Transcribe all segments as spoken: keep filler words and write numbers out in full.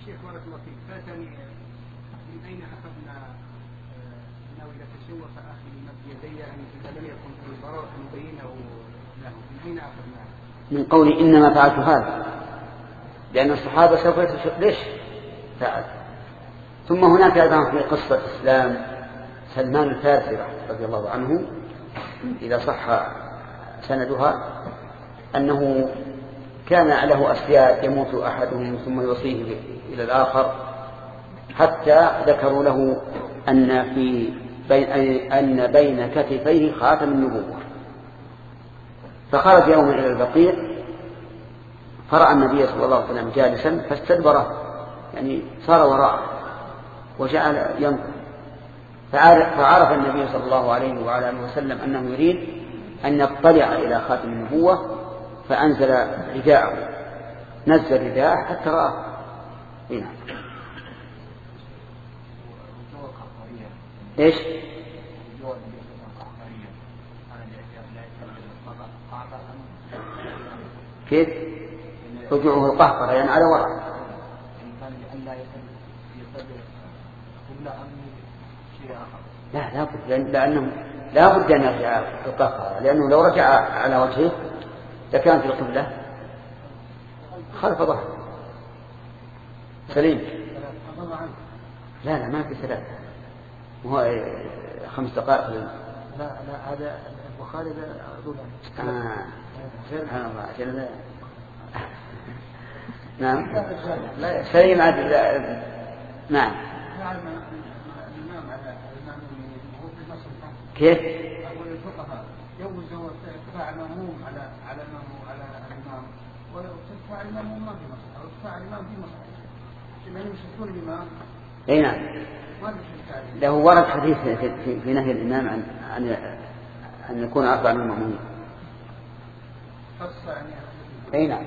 شيخ بارك الله فيك، فاتني من أين أخذنا أنه إذا تشوف أخي مد يدي أن إذا لم يكن في ضرر مبينه له، من أين أخذنا؟ من قولي إنما فعلت هذا، لأن الصحابة سوف يتشوف ليش فعل. ثم هناك أيضا في قصة إسلام سلمان الفارسي رضي الله عنه إذا صح سندها أنه كان له أسياد يموت أحدهم ثم يوصيه إلى الآخر، حتى ذكروا له أن في بين أن بين كتفيه خاتم النبوة، فخرج يوما إلى البقيع فرأى النبي صلى الله عليه وسلم جالسا فاستدبره، يعني صار وراءه وجعل ينظر، فعرف النبي صلى الله عليه وعلى آله وسلم أنه يريد أن يطلع إلى خاتم النبوة، فأنزل رداءه، نزل رداءه حتى رآه. هنا إيش؟ كيف؟ رجوعه القهقرة يعني على وراء. لا لا بد، لأنه لا بد أن يرجع القهقرة، لأنه لو رجع على وجهه لكان في القبلة خلف ظهره سليم. لا لا ما في ثلاثة، وهو خمس دقائق. لا لا هذا البخاري أقول آه سبحان الله عشان نعم لا سليم عدل. نعم كيف؟ أقول الفقهاء يوزوا ارتفاع المأموم على على على الإمام، وارتفاع المأموم ما في مصر، أو ارتفاع الإمام في مصر، يعني يشركون الإمام. أي نعم. له ورد حديث في, في نهي الإمام عن عن أن يكون أربع من المأمومين. أي نعم.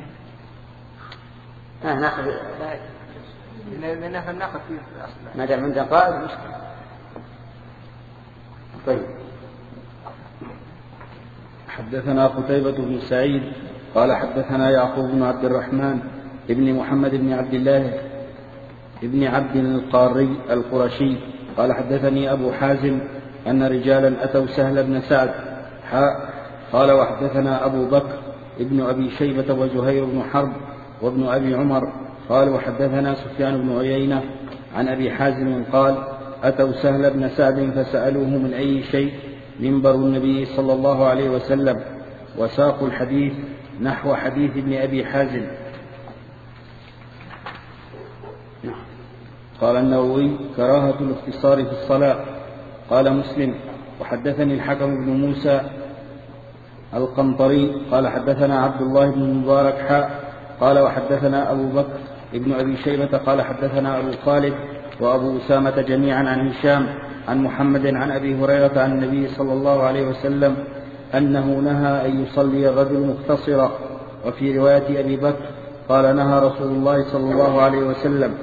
آه ناخذ لا نحن ناخذ فيه أصلا. ما دام عندنا قائد مشكلة. طيب. حدثنا قتيبة بن سعيد قال حدثنا يعقوب بن عبد الرحمن ابن محمد بن عبد الله ابن عبد القاري القرشي قال حدثني أبو حازم أن رجالا أتوا سهل بن سعد حاء قال وحدثنا أبو بكر ابن أبي شيبة وزهير بن حرب وابن أبي عمر قال وحدثنا سفيان بن عيينة عن أبي حازم قال أتوا سهل بن سعد فسألوه من أي شيء منبر النبي صلى الله عليه وسلم، وساقوا الحديث نحو حديث ابن أبي حازم. قال النووي كراهة الاختصار في الصلاة. قال مسلم وحدثني الحكم بن موسى القنطري قال حدثنا عبد الله بن المبارك حاء قال وحدثنا أبو بكر ابن أبي شيبة قال حدثنا أبو خالد وأبو أسامة جميعا عن هشام عن محمد عن أبي هريرة عن النبي صلى الله عليه وسلم أنه نهى أن يصلي الرجل مختصرا. وفي رواية أبي بكر قال نهى رسول الله صلى الله عليه وسلم.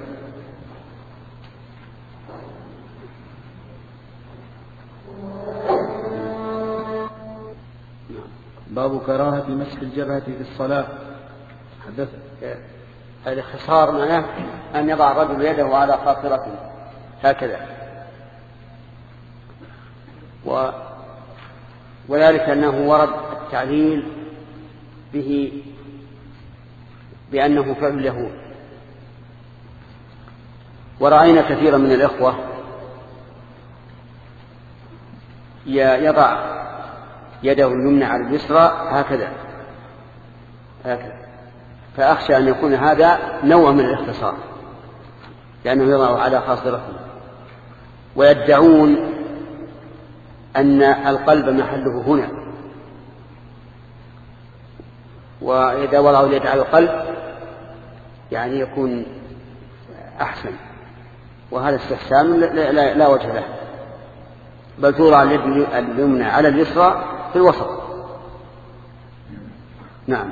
باب كراهة مسح الجبهة في الصلاة. حدث الاختصار معناه أن يضع الرجل يده على خاصرته هكذا، و... وذلك أنه ورد التعليل به بأنه فعل اليهود. ورأينا كثيرا من الإخوة يضع يده اليمنى على اليسرى هكذا هكذا، فأخشى أن يكون هذا نوع من الاختصار لأنه يضع على خاصرته، ويدعون أن القلب محله هنا، وإذا وضعوا اليد على القلب يعني يكون أحسن، وهذا استحسان لا, لا, لا وجه له، بل توضع اليد اليمنى على اليسرى في الوسط. نعم.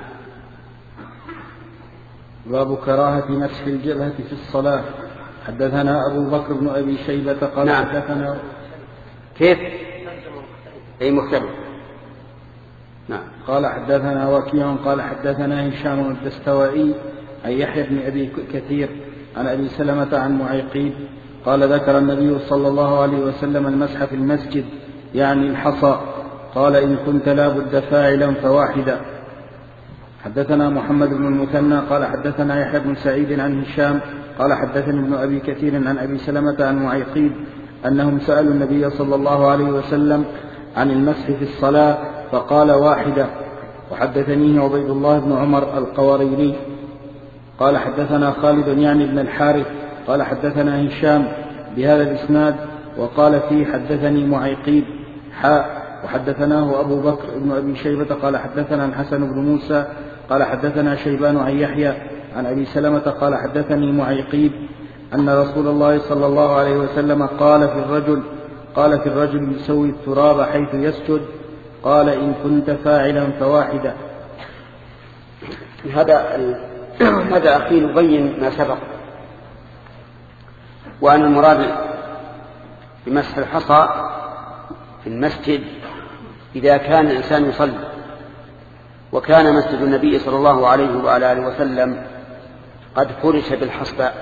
باب كراهة مسح الجبهة في الصلاة. حدثنا أبو بكر بن أبي شيبة قال نعم. حدثنا كيف أي مختلف. نعم. قال حدثنا وكيع قال حدثنا هشام الدستوائي عن يحيى بن أبي كثير عن أبي سلمة عن معيقيب قال ذكر النبي صلى الله عليه وسلم المسح في المسجد يعني الحصى، قال إن كنت لا بد فاعلا فواحدا. حدثنا محمد بن المثنى قال حدثنا يحيى بن سعيد عن هشام قال حدثني ابن أبي كثير عن أبي سلمة عن معيقيب أنهم سألوا النبي صلى الله عليه وسلم عن المسح في الصلاة فقال واحدة. وحدثنيه عبيد الله بن عمر القواريري قال حدثنا خالد يعني بن الحارث قال حدثنا هشام بهذا الإسناد وقال فيه حدثني معيقيب حاء. وحدثناه أبو بكر بن أبي شيبة قال حدثنا الحسن بن موسى قال حدثنا شيبان عن يحيى عن أبي سلمة قال حدثني معيقيب أن رسول الله صلى الله عليه وسلم قال في الرجل قال في الرجل يسوي التراب حيث يسجد قال إن كنت فاعلا فواحدا. هذا هذا أخي يبين ما سبق، وأن المراد بمسح الحصى في المسجد إذا كان الإنسان يصلي، وكان مسجد النبي صلى الله عليه وعلى آله وسلم قد فرش بالحصباء،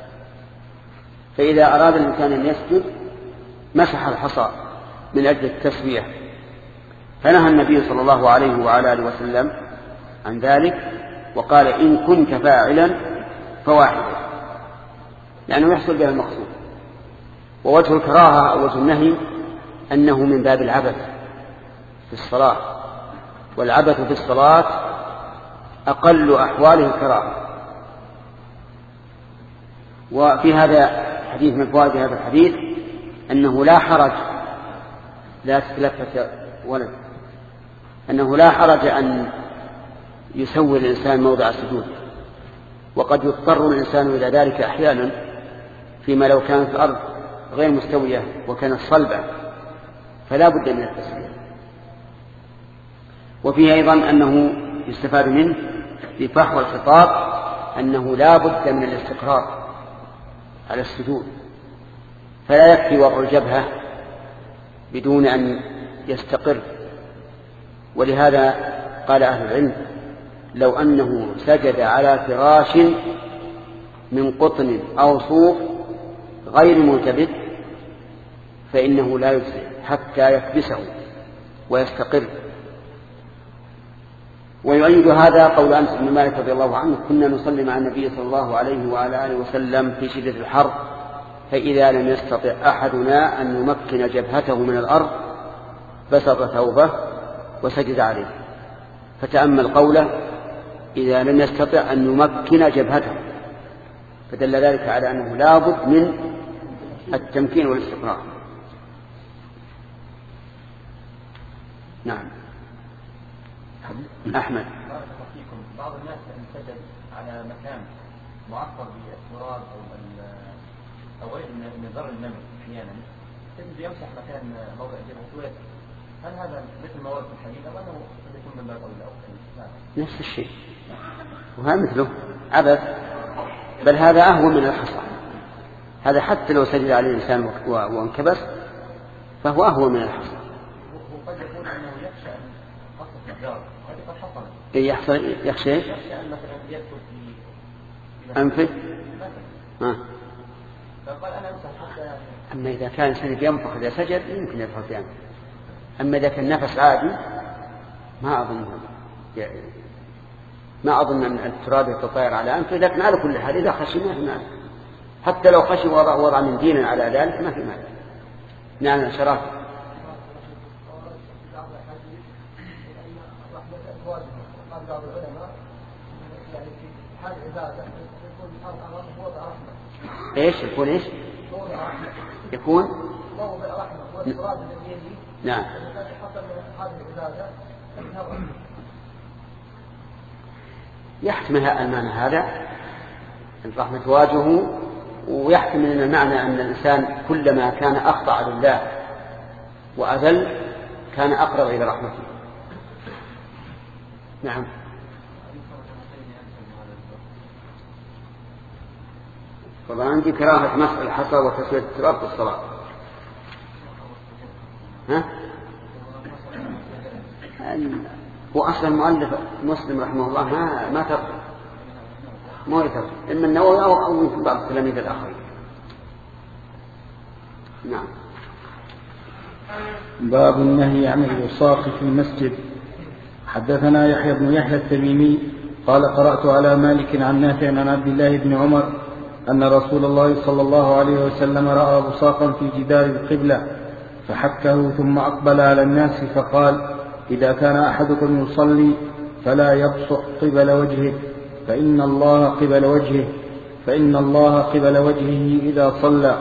فإذا أراد الإنسان أن يسجد مسح الحصى من أجل التسوية، فنهى النبي صلى الله عليه وعلى آله وسلم عن ذلك وقال إن كنت فاعلا فواحدا، لأنه يحصل بها المقصود. ووجه الكراهة أو وجه النهي أنه من باب العبث في الصلاة، والعبث في الصلاة أقل أحواله الكراهة. وفي هذا الحديث من فوائد هذا الحديث أنه لا حرج لا تتلفت ولد أنه لا حرج أن يسوي الإنسان موضع السجود، وقد يضطر الإنسان إلى ذلك أحيانا فيما لو كانت الأرض غير مستوية وكانت صلبة فلا بد من التسوية. وفيه أيضا أنه يستفاد منه في فحوى الخطاب أنه لا بد من الاستقرار على السجود، فلا يكفي وضع الجبهة بدون أن يستقر. ولهذا قال أهل العلم لو أنه سجد على فراش من قطن أو صوف غير منتبه فإنه لا يجزئ حتى يكبسه ويستقر. ويؤيد هذا قول أنس بن مالك رضي الله عنه كنا نصلي مع النبي صلى الله عليه وعلى آله وسلم في شدة الحر، فإذا لم يستطع أحدنا أن يمكن جبهته من الأرض بسط ثوبه وسجد عليه، فتأمل قوله إذا لم يستطع أن يمكن جبهته، فدل ذلك على أنه لا بد من التمكين والاستقرار. نعم. أحمد. بعض الناس أن سجد على مكان معطر بالتراب أو أو غير من ذر النمل أحيانا تجد يمسح مكان موضع جبهته، هل هذا مثل ما ورد في الحديث أو أنه يكون من باب أولى؟ نفس الشيء، وهذا مثله عبث، بل هذا أهون من الحصى. هذا حتى لو سجد عليه الإنسان وانكبس فهو أهون من الحصى. وقد يكون أنه يخشى أن قصة مقدار قد قد حصل يحصل يخشى يخشى أن مثلا يدخل في أنفه آه. فقال أنا أمسح حتى يعني. أما إذا كان سجد ينفخ إذا سجد يمكن يدخل في أنفه، أما إذا كان نفس عادي ما أظن ما أظن أن التراب يتطاير على أنفه، لكن على كل حال إذا خشي ما في مانع، حتى لو خشي وضع وضع من دين على ذلك ما في مانع. نعم شرف. ايش يكون ايش يكون نعم يحتمل المعنى هذا الرحمة واجهه، ويحتمل ان المعنى ان الانسان كلما كان اخضع لله واذل كان اقرب الى رحمته. نعم. طبعا عندي كراهة مسح الحصى وتسوية التراب في الصلاة. ها؟ هو أصلا المؤلف مسلم رحمه الله ما ما ترك ما يترك إما النووي أو من بعض التلاميذ الآخرين. نعم. باب النهي عن الوصاق في المسجد. حدثنا يحيى بن يحيى التميمي قال قرأت على مالك عن نافع عن عبد الله بن عمر أن رسول الله صلى الله عليه وسلم رأى بصاقا في جدار القبلة فحكه ثم أقبل على الناس فقال: إذا كان أحدكم يصلي فلا يبصق قبل وجهه فإن الله قبل وجهه فإن الله قبل وجهه إذا صلى.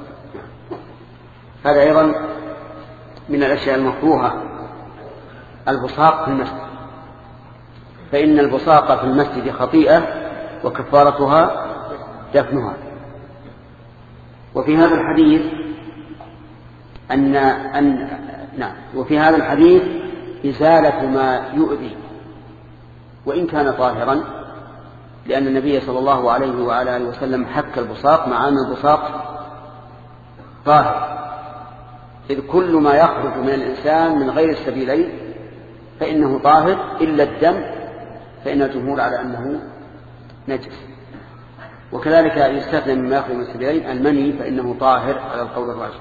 هذا أيضا من الأشياء المكروهة البصاق في المسجد، فإن البصاق في المسجد خطيئة وكفارتها دفنها. وفي هذا الحديث أن أن نعم وفي هذا الحديث إزالة ما يؤذي وإن كان طاهرا، لأن النبي صلى الله عليه وعلى آله وسلم حك البصاق مع أن البصاق طاهر، إذ كل ما يخرج من الإنسان من غير السبيلين فإنه طاهر إلا الدم، فإن الجمهور على أنه نجس. وكذلك يستثنى مما يخرج من السبيلين المني فإنه طاهر على القول الراجح.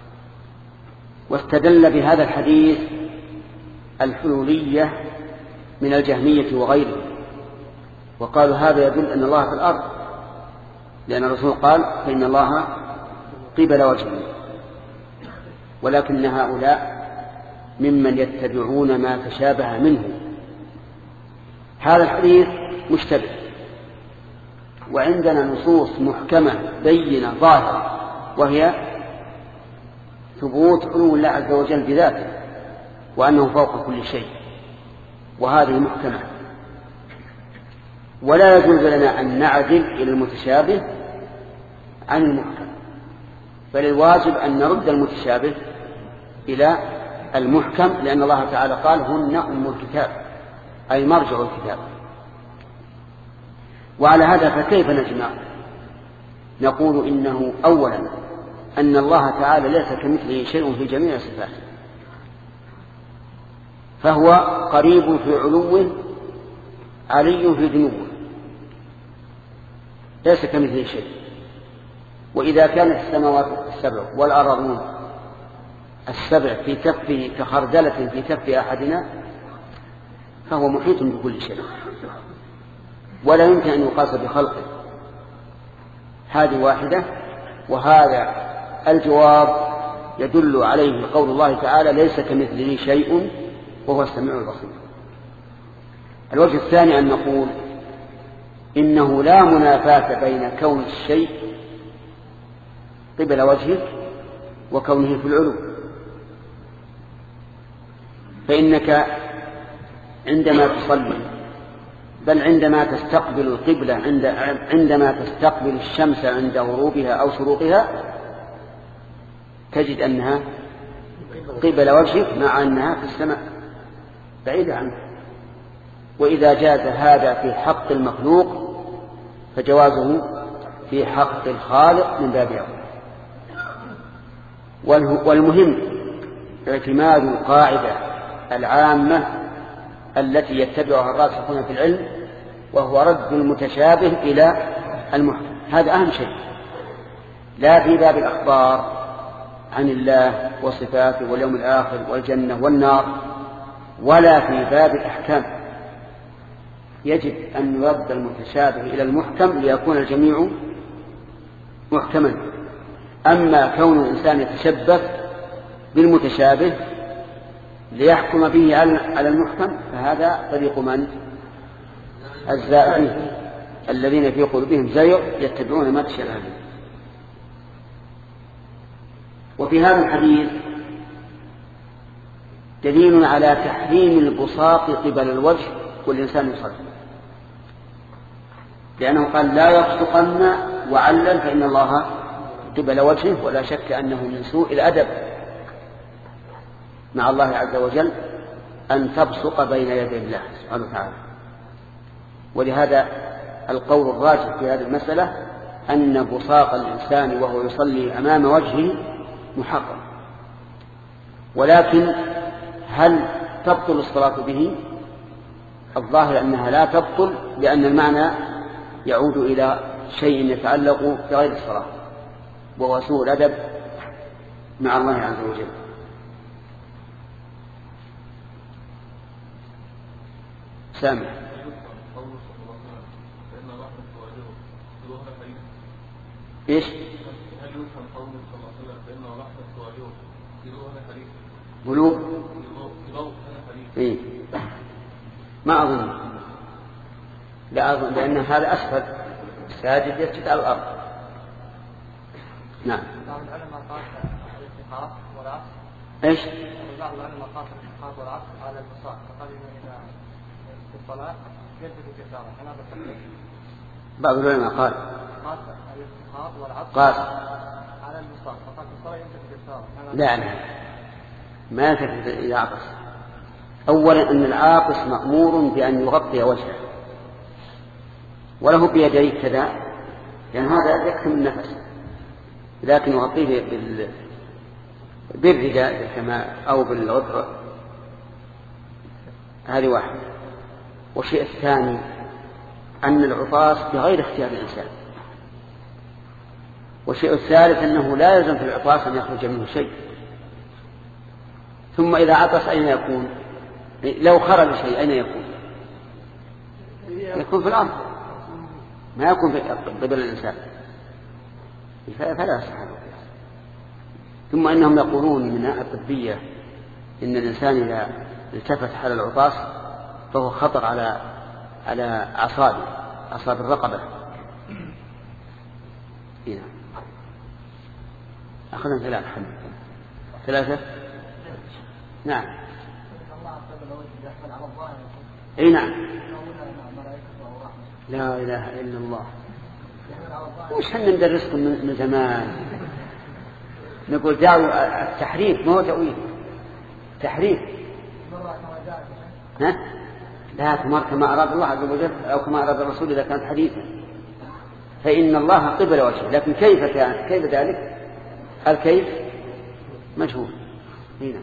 واستدل بهذا الحديث الحلولية من الجهمية وغيره، وقالوا هذا يدل أن الله في الأرض، لأن الرسول قال فإن الله قبل وجهه، ولكن هؤلاء ممن يتبعون ما تشابه منه. هذا الحديث مشتبه، وعندنا نصوص محكمة بينة ظاهرة، وهي ثبوت علو الله عز وجل بذاته وأنه فوق كل شيء، وهذه محكمة. ولا يجوز لنا أن نعدل إلى المتشابه عن المحكم، بل الواجب أن نرد المتشابه إلى المحكم، لأن الله تعالى قال هن أم الكتاب، أي مرجع الكتاب. وعلى هذا فكيف نجمع؟ نقول إنه أولا أن الله تعالى ليس كمثله شيء في جميع صفاته، فهو قريب في علوه علي في دنوه، ليس كمثله شيء. وإذا كانت السماوات السبع والأرضون السبع في كفه كخردلة في كف أحدنا فهو محيط بكل شيء، ولا يمكن أن يقاس بخلقه. هذه واحدة. وهذا الجواب يدل عليه قول الله تعالى ليس كمثله شيء وهو السميع البصير. الوجه الثاني أن نقول إنه لا منافاة بين كون الشيء قبل وجهه وكونه في العلو، فإنك عندما تصلي بل عندما تستقبل القبلة عند عندما تستقبل الشمس عند غروبها أو شروقها تجد أنها قبل وجهك مع أنها في السماء بعيدة عنك. وإذا جاز هذا في حق المخلوق فجوازه في حق الخالق من باب أولى. والمهم اعتماد القاعدة العامة التي يتبعها الراسخون في العلم، وهو رد المتشابه إلى المحكم. هذا أهم شيء، لا في باب الأخبار عن الله وصفاته واليوم الآخر والجنة والنار، ولا في باب الأحكام. يجب أن يرد المتشابه إلى المحكم ليكون الجميع محكما. أما كون الإنسان يتشبث بالمتشابه ليحكم به على المحكم فهذا طريق من؟ الزائغين الذين في قلوبهم زيغ يتبعون ما تشابه منه. وفي هذا الحديث دليل على تحريم البصاق قبل الوجه والإنسان يصلي، لأنه قال لا يبصقن وعلل فإن الله قبل وجهه، ولا شك أنه من سوء الأدب مع الله عز وجل أن تبصق بين يدي الله سبحانه وتعالى. ولهذا القول الراجح في هذه المسألة أن بصاق الإنسان وهو يصلي أمام وجهه محرم. ولكن هل تبطل الصلاة به؟ الظاهر أنها لا تبطل، لأن المعنى يعود إلى شيء يتعلق بغير الصلاة، وهو سوء الأدب مع الله عز وجل. سامع. إيش؟ بلوغ؟ إيه؟ ما أظن، لا أظن، لأن هذا أسفل الساجد يسجد على الأرض. نعم. بعض العلماء قاس الالتقاط والعطف. إيش؟ بعض العلماء قاس الالتقاط والعطف على البساط، فقال إذا في الصلاة يلتفت يساره، هذا التقليد. بعض العلماء قال قاس الالتقاط والعطف قاس على البساط، فقال في الصلاة يلتفت يساره. لا لا ما يلتفت إلى عطس. أولا أن العاطس مأمور بأن يغطي وجهه وله بيديه كذا، لأن هذا يكتم النفس، لكن يغطيه بال... بالرداء بالكماء أو بالغطر. هذه واحدة. والشيء الثاني أن العطاس بغير اختيار الإنسان. والشيء الثالث أنه لا يلزم في العطاس أن يخرج منه شيء. ثم إذا عطس أين يكون؟ لو خرج شيء أين يكون؟ يكون في الأرض، ما يكون في قبل الإنسان، فلا يصح. ثم إنهم يقولون من الناحية الطبية إن الإنسان إذا التفت حال العطاس فهو خطر على على أعصابه، أعصاب الرقبة. هنا أخذنا ثلاثة ثلاثة نعم. أي نعم. لا إله إلا الله. وش حنا ندرسكم من زمان؟ نقول دعوا التحريف ما هو تأويل، تحريف. ها؟ لا تمر كما أراد الله عز وجل أو كما أراد الرسول إذا كانت حديثا، فإن الله قبل وجهه، لكن كيف كان كيف ذلك؟ الكيف مجهول. هنا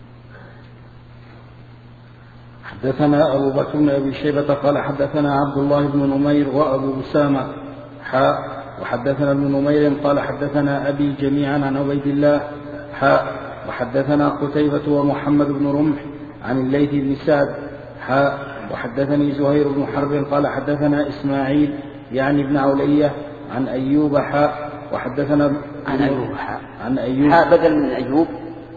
حدثنا أبو بكر بن أبي شيبة قال حدثنا عبد الله بن نمير وأبو أسامة حاء وحدثنا ابن نمير قال حدثنا أبي جميعا عن عبيد الله حاء وحدثنا قتيبة ومحمد بن رمح عن الليث بن سعد حاء وحدثني زهير بن حرب قال حدثنا إسماعيل يعني ابن علية عن أيوب حاء وحدثنا عن أيوب حاء عن أيوب حاء بدل من أيوب،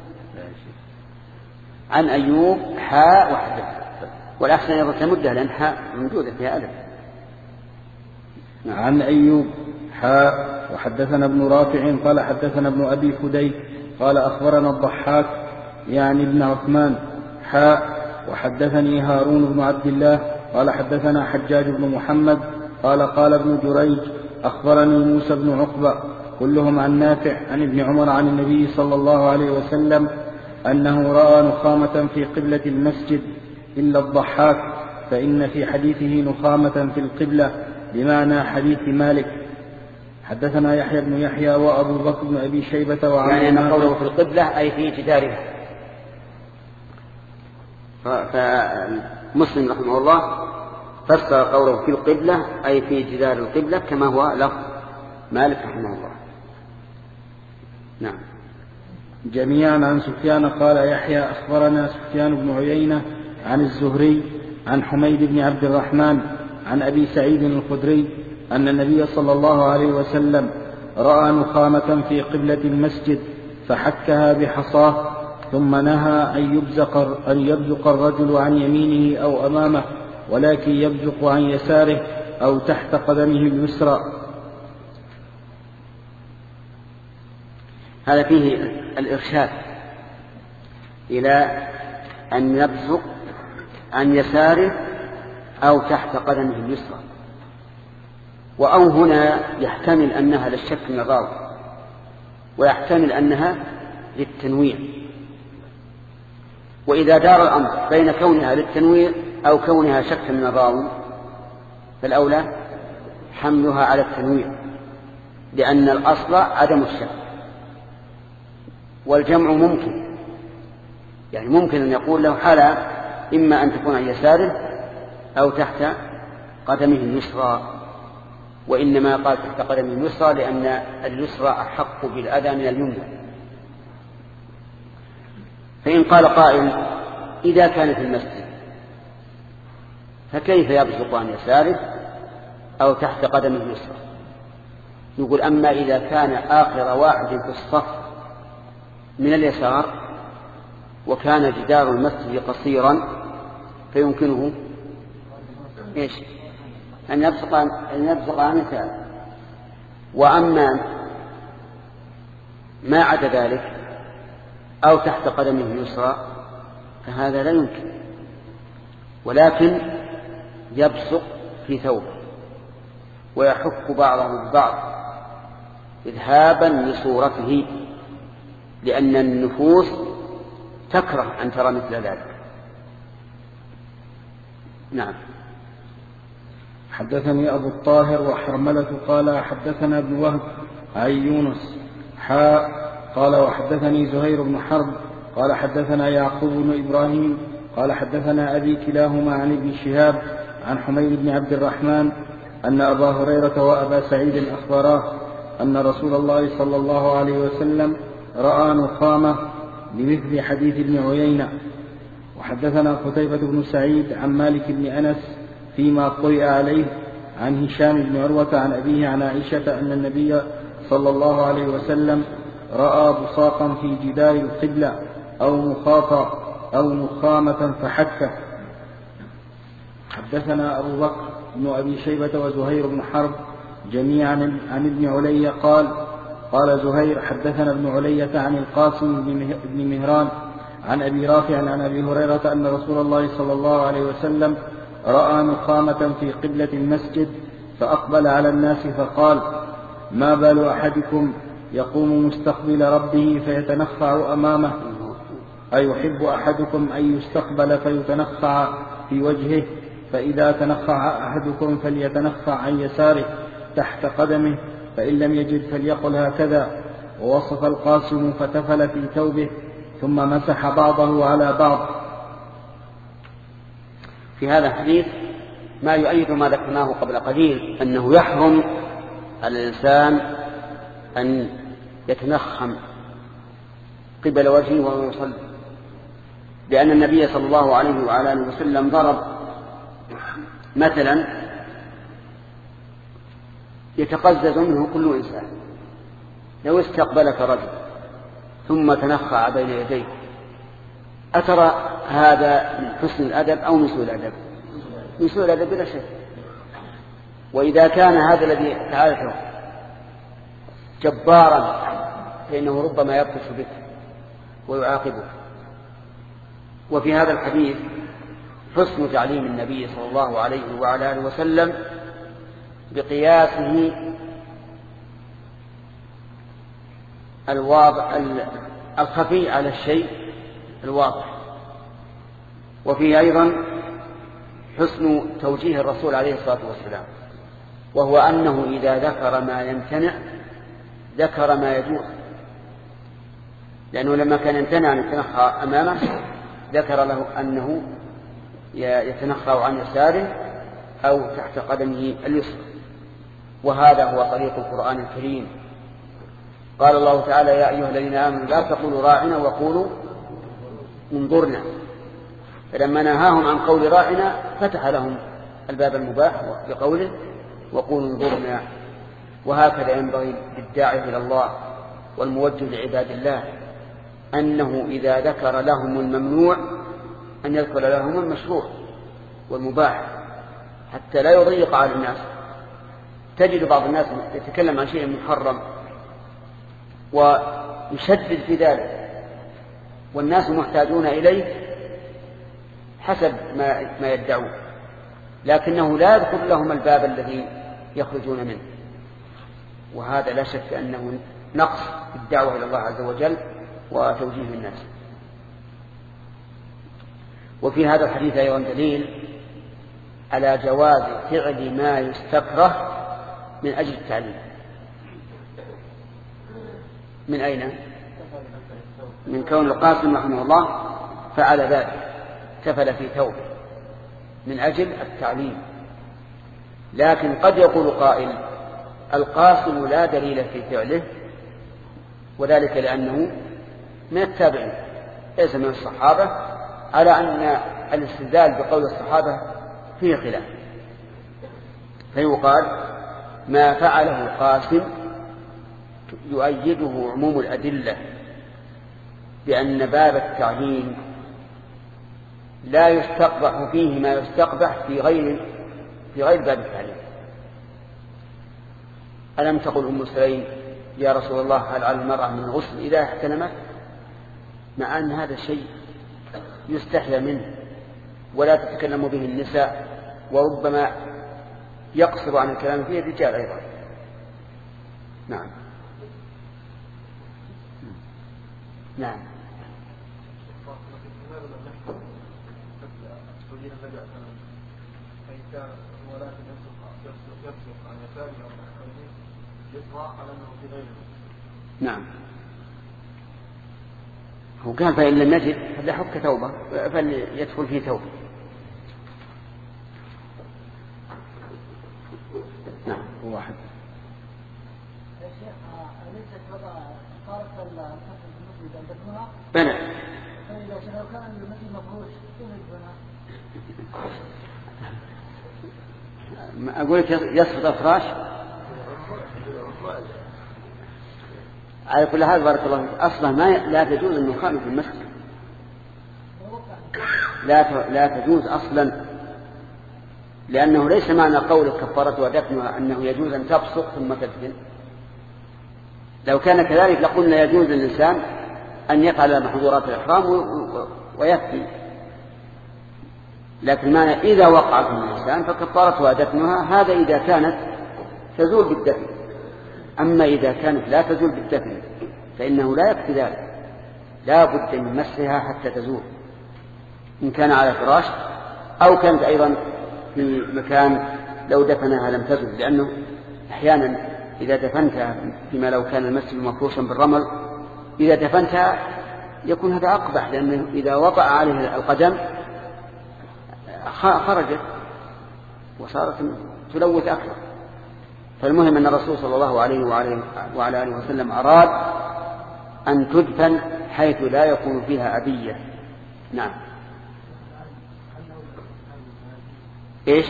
عن أيوب حاء وحدث، والأحسن أيضا تمدها لأن حاء موجودة فيها ألف. عن أيوب حاء وحدثنا ابن رافع قال حدثنا ابن أبي فديك قال أخبرنا الضحاك يعني ابن عثمان حاء وحدثني هارون بن عبد الله قال حدثنا حجاج بن محمد قال قال ابن جريج أخبرني موسى بن عقبة كلهم عن نافع عن ابن عمر عن النبي صلى الله عليه وسلم أنه رأى نخامة في قبلة المسجد إلا الضحاك، فإن في حديثه نخامة في القبلة بمعنى حديث مالك. حدثنا يحيى بن يحيى وأبو بكر بن أبي شيبة وعن يعني أن قوله في القبلة أي في جدارها. فمسلم رحمه الله فسر قوله في القبلة أي في جدار القبلة كما هو لفظ مالك رحمه الله. نعم. جميعا عن سفيان قال يحيى أخبرنا سفيان بن عيينة عن الزهري عن حميد بن عبد الرحمن عن أبي سعيد الخدري أن النبي صلى الله عليه وسلم رأى نخامة في قبلة المسجد فحكها بحصاه ثم نهى أن يبزق, أن يبزق الرجل عن يمينه أو أمامه ولكن يبزق عن يساره أو تحت قدمه اليسرى. هذا فيه الإرشاد إلى أن يبزق عن يساره أو تحت قدمه اليسرى، وأو هنا يحتمل أنها للشك من الراوي ويحتمل أنها للتنويع، وإذا دار الأمر بين كونها للتنويع أو كونها شك من الراوي فالأولى حملها على التنويع، لأن الأصل عدم الشك، والجمع ممكن، يعني ممكن أن يقول له حالة إما أن تكون عن يساره أو تحت قدمه اليسرى. وإنما قال تحت قدم اليسرى لأن اليسرى أحق بالأذى من اليمنى. فإن قال قائل إذا كان في المسجد فكيف يبصق عن يساره أو تحت قدم اليسرى؟ يقول أما إذا كان آخر واحد في الصف من اليسار وكان جدار المسجد قصيرا فيمكنه إيش؟ أن يبصق عن, أن يبصق عن يساره. وأما ما عدا ذلك أو تحت قدمه اليسرى فهذا لا يمكن، ولكن يبصق في ثوبه ويحك بعضه ببعض إذهابا لصورته، لأن النفوس تكره أن ترى مثل ذلك. نعم. حدثني أبو الطاهر وحرملة قال حدثنا ابن وهب عن يونس حاء قال وحدثني زهير بن حرب قال حدثنا يعقوب بن إبراهيم قال حدثنا أبي كلاهما عن ابن شهاب عن حميد بن عبد الرحمن أن أبا هريرة وأبا سعيد أخبراه أن رسول الله صلى الله عليه وسلم رأى نخامة بمثل حديث ابن عيينة. وحدثنا قتيبة بن سعيد عن مالك بن أنس فيما قرئ عليه عن هشام بن عروة عن أبيه عن عائشة أن النبي صلى الله عليه وسلم رأى بصاقا في جدار القبلة أو مخاطا أو نخامة فحكه. حدثنا أبو بكر بن أبي شيبة وزهير بن حرب جميعا عن ابن علي قال قال زهير حدثنا ابن علية عن القاسم بن مهران عن أبي رافع عن أبي هريرة أن رسول الله صلى الله عليه وسلم رأى نخامة في قبلة المسجد فأقبل على الناس فقال ما بال أحدكم يقوم مستقبل ربه فيتنخع أمامه أيحب أحدكم أن يستقبل فيتنخع في وجهه فإذا تنخع أحدكم فليتنخع عن يساره تحت قدمه فإن لم يجد فليقل هكذا. ووصف القاسم فتفل في ثوبه ثم مسح بعضه على بعض. في هذا الحديث ما يؤيد ما ذكرناه قبل قليل أنه يحرم على الإنسان أن يتنخم قبل وجهه وهو يصلي، لأن النبي صلى الله عليه وعلى آله وسلم ضرب مثلا يتقزز منه كل إنسان. لو استقبلك رجل ثم تنخع بين يديك أترى هذا من حسن الأدب أو من سوء الأدب؟ من سوء الأدب بلا شك. وإذا كان هذا الذي تعرفه جبارا فإنه ربما يبطش بك ويعاقبك. وفي هذا الحديث حسن تعليم النبي صلى الله عليه وعلى آله وسلم بقياسه الواضح الخفي على الشيء الواضح. وفيه أيضا حسن توجيه الرسول عليه الصلاة والسلام، وهو أنه إذا ذكر ما يمتنع ذكر ما يجوز، لأنه لما كان يمتنع أن يتنخى أمامه ذكر له أنه يتنخى عن يساره أو تحت قدمه اليسرى. وهذا هو طريق القرآن الكريم. قال الله تعالى يا أيها الذين آمنوا لا تقولوا راعنا وقولوا انظرنا، فلما نهاهم عن قول راعنا فتح لهم الباب المباح بقوله وقولوا انظرنا. وهكذا ينبغي للداعي إلى الله والموجه لعباد الله أنه إذا ذكر لهم الممنوع أن يذكر لهم المشروع والمباح حتى لا يضيق على الناس. تجد بعض الناس يتكلم عن شيء محرم ويشدد في ذلك والناس محتاجون إليه حسب ما, ما يدعون، لكنه لا يذكر لهم الباب الذي يخرجون منه. وهذا لا شك أنه نقص في الدعوة إلى الله عز وجل وتوجيه الناس. وفي هذا الحديث أيضا دليل على جواز فعل ما يستكره من أجل التعليم. من أين؟ من كون القاسم رحمه الله فعل ذلك، تفل في ثوبه من أجل التعليم. لكن قد يقول قائل القاسم لا دليل في فعله، وذلك لأنه من التابعين ليس من الصحابة، على أن الاستدلال بقول الصحابة فيه خلاف، فيقال ما فعله القاسم يؤيده عموم الأدلة بأن باب التعيين لا يستقبح فيه ما يستقبح في غير في غير باب التعليم. ألم تقل أم سليم يا رسول الله هل على المرأة من غسل إذا احتلمت؟ مع أن هذا الشيء يستحيا منه ولا تتكلم به النساء، وربما يقصر عن الكلام فيه الرجال أيضا. نعم نعم نعم. هو قال فإن لم يجد فليحك توبة فليدخل في توبة. نعم. واحد يا شيخ أليست وضع قارة الكفر المسجد أن تكونها بنى فإذا لو كان المسجد مفروش كيف يبنى؟ أقول لك يسقط الفراش على كل حال. بارك الله فيك. أصلا ما لا تجوز النخام في المسجد، لا لا تجوز أصلا، لأنه ليس معنى قول الكفارة ودفنها أنه يجوز أن تبصق ثم تدفن. لو كان كذلك لقلنا يجوز للإنسان أن يفعل محظورات الإحرام ويكفي، لكن معنى إذا وقع في الإنسان فكفارتها دفنها، هذا إذا كانت تزول بالدفن. أما إذا كانت لا تزول بالدفن فإنه لا يكفي ذلك، لا بد من مسها حتى تزول، إن كان على فراش أو كانت أيضا في مكان لو دفنها لم تزول، لأنه أحيانا إذا دفنتها فيما لو كان المسجد مفروشا بالرمل إذا دفنتها يكون هذا أقبح، لأنه إذا وطأ عليه القدم خرجت وصارت تلوث أكثر. فالمهم أن الرسول صلى الله عليه وعلى, وعلى آله وسلم أراد أن تدفن حيث لا يكون فيها أبية. نعم. إيش؟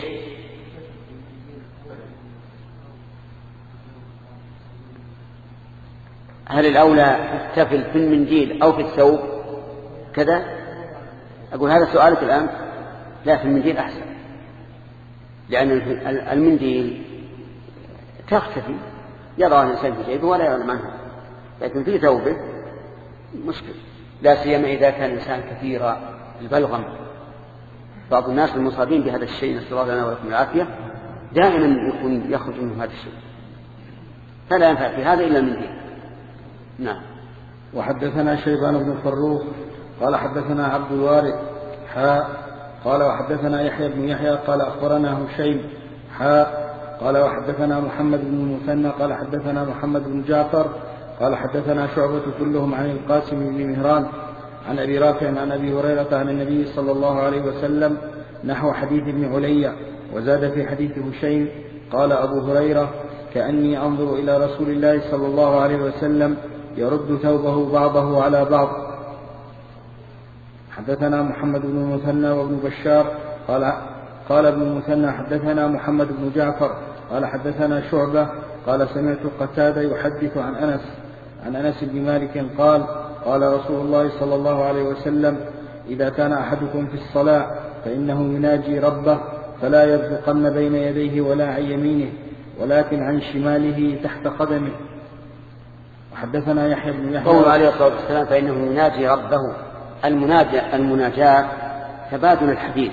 هل الأولى تحتفل في المنديل أو في الثوب كذا؟ أقول هذا سؤالك الآن. لا، في المنديل أحسن، لأن المنديل تختفي يضعها الإنسان في جيبه ولا يعلم عنها، لكن في ثوبه مشكل، لا سيما إذا كان الإنسان كثير البلغم. بعض الناس المصابين بهذا الشيء نسأل الله لنا ولكم العافية دائما يكون يخرج منه هذا الشيء، فلا ينفع في هذا إلا المنديل. نعم. وحدثنا شيبان بن فروخ قال حدثنا عبد الوارث حاء قال وحدثنا يحيى بن يحيى قال أخبرنا هشيم حاء قال وحدثنا محمد بن المثنى قال حدثنا محمد بن جعفر قال حدثنا شعبة كلهم عن القاسم بن مهران عن أبي رافع عن أبي هريرة عن النبي صلى الله عليه وسلم نحو حديث ابن علي، وزاد في حديث هشيم قال أبو هريرة كأني أنظر إلى رسول الله صلى الله عليه وسلم يرد ثوبه بعضه على بعض. حدثنا محمد بن المثنى وابن بشار قال قال ابن المثنى حدثنا محمد بن جعفر قال حدثنا شعبة قال سمعت قتادة يحدث عن أنس عن أنس بن مالك قال قال رسول الله صلى الله عليه وسلم إذا كان أحدكم في الصلاة فإنه يناجي ربه فلا يبزقن بين يديه ولا عن يمينه ولكن عن شماله تحت قدمه. وحدثنا يحيى بن يحيى قول عليه الصلاة والسلام فإنه يناجي ربه. المناجاة المناجاة تبادل الحديث،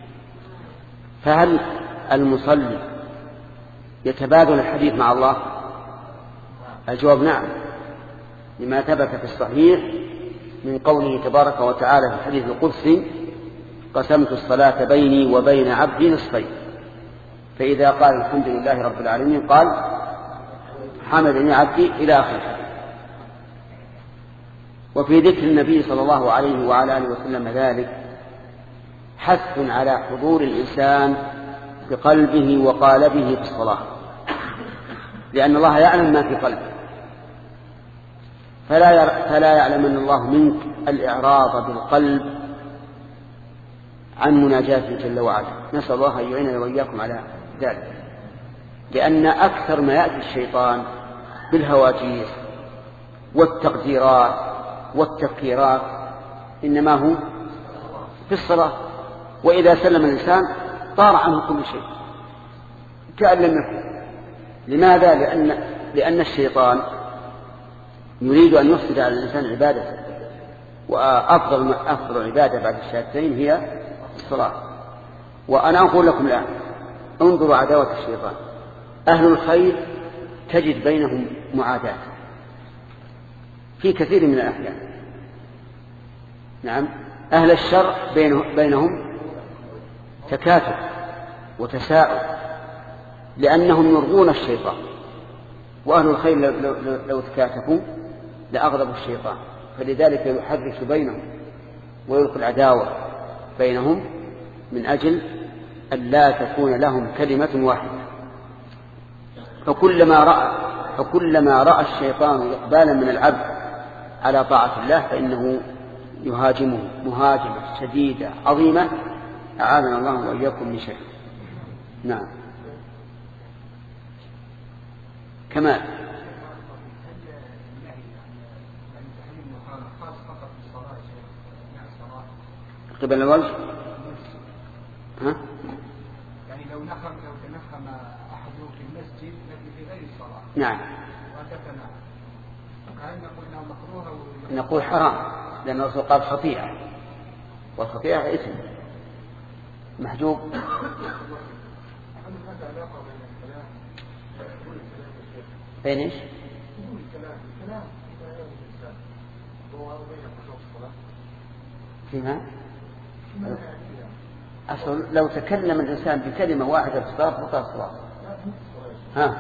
فهل المصلي يتبادل الحديث مع الله؟ الجواب نعم، لما ثبت في الصحيح من قوله تبارك وتعالى في الحديث القدسي قسمت الصلاة بيني وبين عبدي نصفين، فإذا قال الحمد لله رب العالمين قال حمدني عبدي إلى آخره. وفي ذكر النبي صلى الله عليه وعلى آله وسلم ذلك حث على حضور الإنسان بقلبه وقالبه في الصلاة، لأن الله يعلم ما في قلبك، فلا فلا يعلمن الله منك الإعراض بالقلب عن مناجاته جل وعلا. نسأل الله أن يعيننا وإياكم على ذلك، لأن أكثر ما يأتي الشيطان بالهواجيس والتقديرات والتفكيرات إنما هو في الصلاة، وإذا سلم الإنسان طار عنه كل شيء كأن لم يكن. لماذا؟ لأن, لأن الشيطان يريد أن يفسد على الإنسان عبادته، وأفضل أفضل عبادة بعد الشهادتين هي الصلاة. وأنا أقول لكم الآن انظروا عداوة الشيطان. أهل الخير تجد بينهم معاداة في كثير من الأحيان، نعم. أهل الشر بينهم تكاتف وتساؤل لأنهم يرضون الشيطان، وأهل الخير لو, لو, لو تكاتفوا لأغضبوا الشيطان، فلذلك يحرك بينهم ويلقي العداوة بينهم من أجل أن لا تكون لهم كلمة واحدة. فكلما رأى, فكلما رأى الشيطان إقبالا من العبد على طاعة الله فإنه يهاجمه مهاجمة شديدة عظيمة، أعاذنا الله وإياكم من شر. نعم. كمال قبل الوجه، ها؟ يعني لو نخم لو تنخم أحدهم في المسجد لكن في غير الصلاة، نعم، وكتنا هل نقول إنه مكروه؟ نقول حرام، لأن الرسول قال خطيئة، والخطيئة إثم محجوب. بين ايش؟ فيما أصل لو تكلم الإنسان بكلمة واحدة في الصلاة بطل الصلاة. ها؟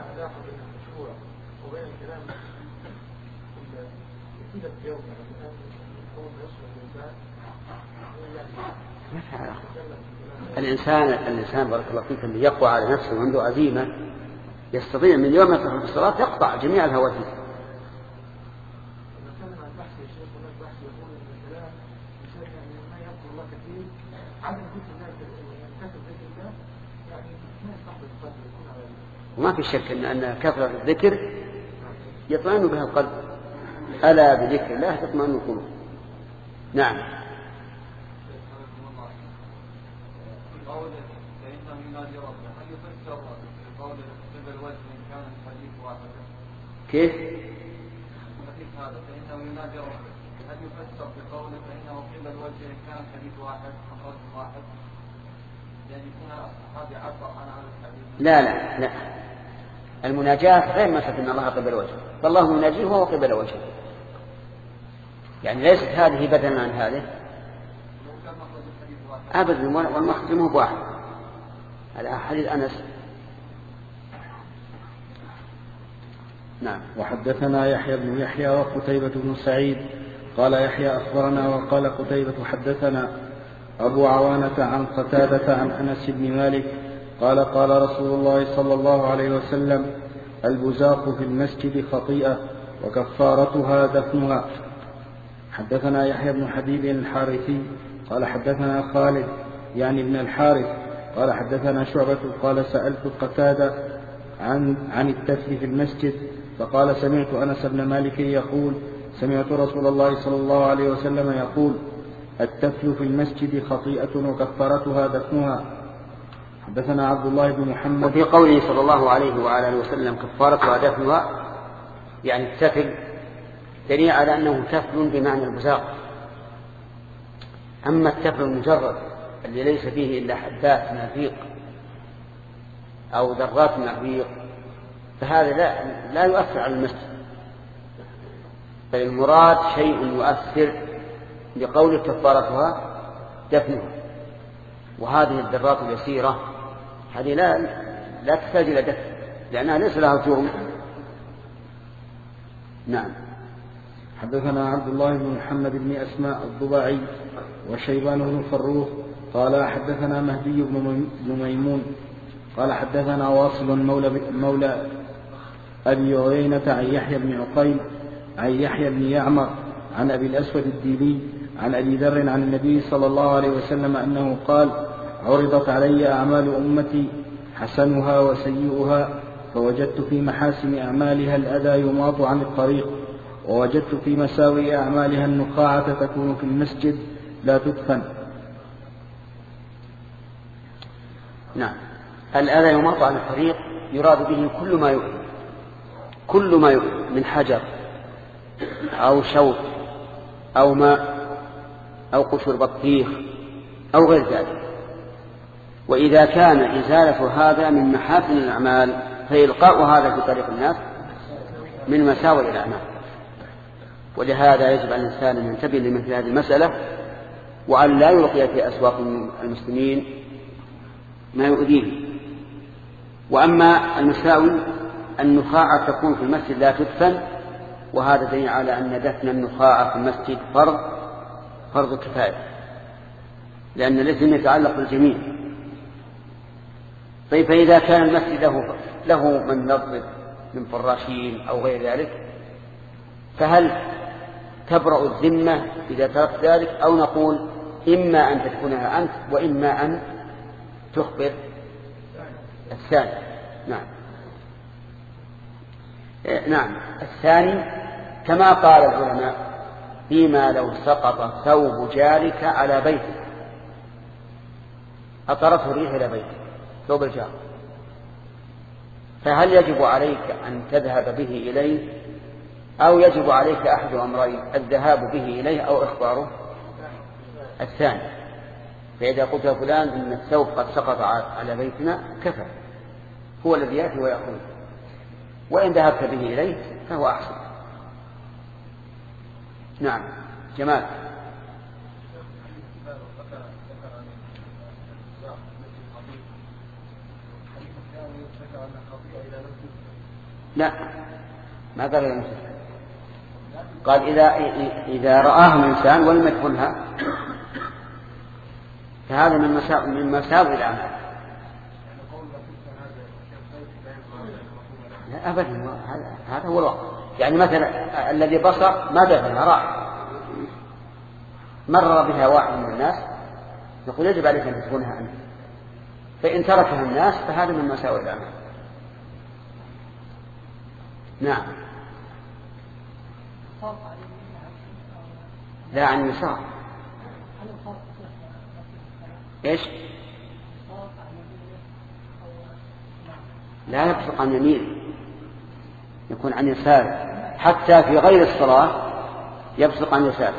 الإنسان الإنسان بارك الله فيك اللي يقوى على نفسه وعنده عزيمة يستطيع من يوم يدخل في الصلاة يقطع جميع الهواتف. وما في شك أن أن كثرة الذكر يطمئن بها القلب. ألا بذكر الله تطمئن القلوب. نعم. كيف؟ الحديث هذا فإنه ينادي ربه، هل يفسر بقوله فإنه قبل وجهه إن كان الحديث واحد أو رجل واحد؟ يعني يكون الصحابي عبر عن هذا الحديث. لا لا لا، المناجاة غير مسألة أن الله قبل وجهه، فالله يناجيه وهو قبل وجهه، يعني ليست هذه بدلا عن هذه أبدا، والمخرج مو بواحد. على حديث أنس. نعم. وحدثنا يحيى بن يحيى وقتيبة بن سعيد قال يحيى أخبرنا وقال قتيبة حدثنا أبو عوانة عن قتادة عن أنس بن مالك قال قال رسول الله صلى الله عليه وسلم البزاق في المسجد خطيئة وكفارتها دفنها. حدثنا يحيى بن حبيب الحارثي قال حدثنا خالد يعني ابن الحارث قال حدثنا شعبة قال سألت قتادة عن عن التفل في المسجد فقال سمعت أنس بن مالك يقول سمعت رسول الله صلى الله عليه وسلم يقول التفل في المسجد خطيئة وكفارتها دفنها. حدثنا عبد الله بن محمد. وفي قوله صلى الله عليه وعلى اله وسلم كفارتها دفنها يعني التفل دليل على أنه تفل بمعنى البزاق. أما التفل المجرد اللي ليس فيه إلا حبات من الريق أو ذرات من الريق فهذا لا, لا يؤثر على المسجد، بل المراد شيء يؤثر بقول كفارتها دفنها، وهذه الذرات اليسيرة هذه لا, لا تحتاج إلى دفن لأنها ليس لها جرم. نعم. حدثنا عبد الله بن محمد بن أسماء الضباعي وشيبان بن فروخ قال حدثنا مهدي بن ميمون قال حدثنا واصل مولى, مولى أبي عيينة عن يحيى بن عقيل عن يحيى بن يعمر عن أبي الأسود الديلي عن أبي ذر عن النبي صلى الله عليه وسلم أنه قال: عرضت علي أعمال أمتي حسنها وسيئها، فوجدت في محاسن أعمالها الأذى يماط عن الطريق، ووجدت في مساوئ أعمالها النخاعة تكون في المسجد لا تدفن. نعم. الأذى يماط عن الطريق يراد به كل ما يؤذي، كل ما يؤذي من حجر أو شوك أو ماء أو قشر بطيخ أو غير ذلك. وإذا كان إزالة هذا من محاسن الأعمال فإلقاء هذا في طريق الناس من مساوئ الأعمال. ولهذا يجب على الإنسان أن ينتبه لمثل هذه المسألة، وأن لا يلقي في أسواق المسلمين ما يؤذيه. وأما المساوي النخاعة تكون في المسجد لا تدفن، وهذا دليل على أن دفن النخاعة في المسجد فرض فرض كفاية، لأن الإثم يتعلق بالجميع. طيب فإذا كان المسجد له, له من نضبط من فراشين أو غير ذلك، فهل تبرأ الذمة إذا تركت ذلك، أو نقول إما أن تدفنها أنت وإما أن تخبر الثاني؟ نعم. نعم. الثاني كما قال العلماء: فيما لو سقط ثوب جارك على بيتك، أطرته الريح إلى بيتك، ثوب الجار، فهل يجب عليك أن تذهب به إليه، أو يجب عليك أحد أمرين: الذهاب به إليه أو إخباره؟ الثاني. فإذا قلت فلان إن الثوب قد سقط على بيتنا كفى، هو الذي يأتي ويأخذ، وإن ذهبت به إليه فهو أحسن. نعم. جمال. لا، ما قال الإنسان، قال إذا إذا رآه الإنسان ولم يدخلها فهذا من مساوئ من مساوئ الأعمال. لا أبدا، هذا هو الواقع. يعني مثلا الذي بصر ما دخلها، راح مر بها واحد من الناس، يقول يجب عليك أن تدخلها أنت، فإن تركها الناس فهذا من مساوئ الأعمال. نعم. لا، عن يسار. ايش؟ لا يبصق عن يمين، يكون عن يسار، حتى في غير الصلاة يبصق عن يسار.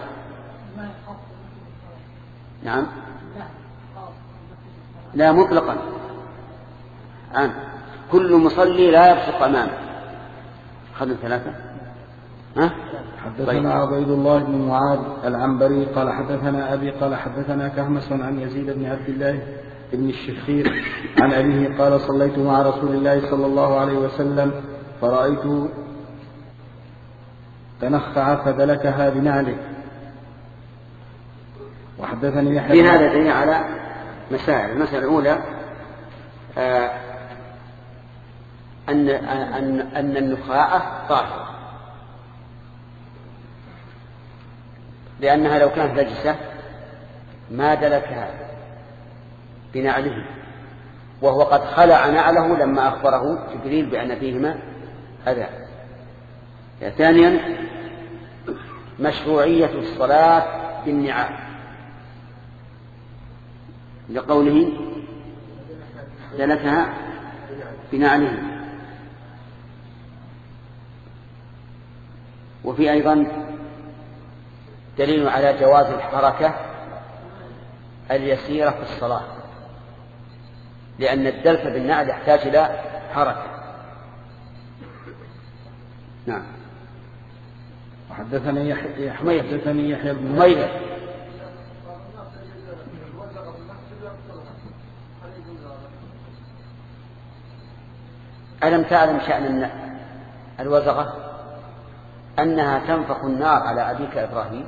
نعم. لا، مطلقا عن كل مصلي لا يبصق أمامه. خذوا ثلاثة. ها؟ حدثنا عبيد الله بن معاذ العنبري قال حدثنا أبي قال حدثنا كهمس عن يزيد بن عبد الله بن الشخير عن أبيه قال: صليت مع رسول الله صلى الله عليه وسلم فرأيته تنخع فدلكها بنعله. وحدثني يحيى. في هذا دليل على مسائل. المسألة الأولى آه أن أن أن النخاعة طاهرة، لأنها لو كانت نجسة ما دلكها بنعله، وهو قد خلع نعله لما أخبره جبريل بأن فيهما أذى. ثانيا مشروعية الصلاة بالنعال، لقوله دلكها بنعله. وفي أيضا دليل على جواز الحركة اليسيرة في الصلاة، لأن الدلك بالنعل يحتاج إلى حركة. نعم. وحدثني يحيى حدثني يحيى بن ميت. ألم تعلم شأن الوزغة أنها تنفخ النار على أبيك إبراهيم؟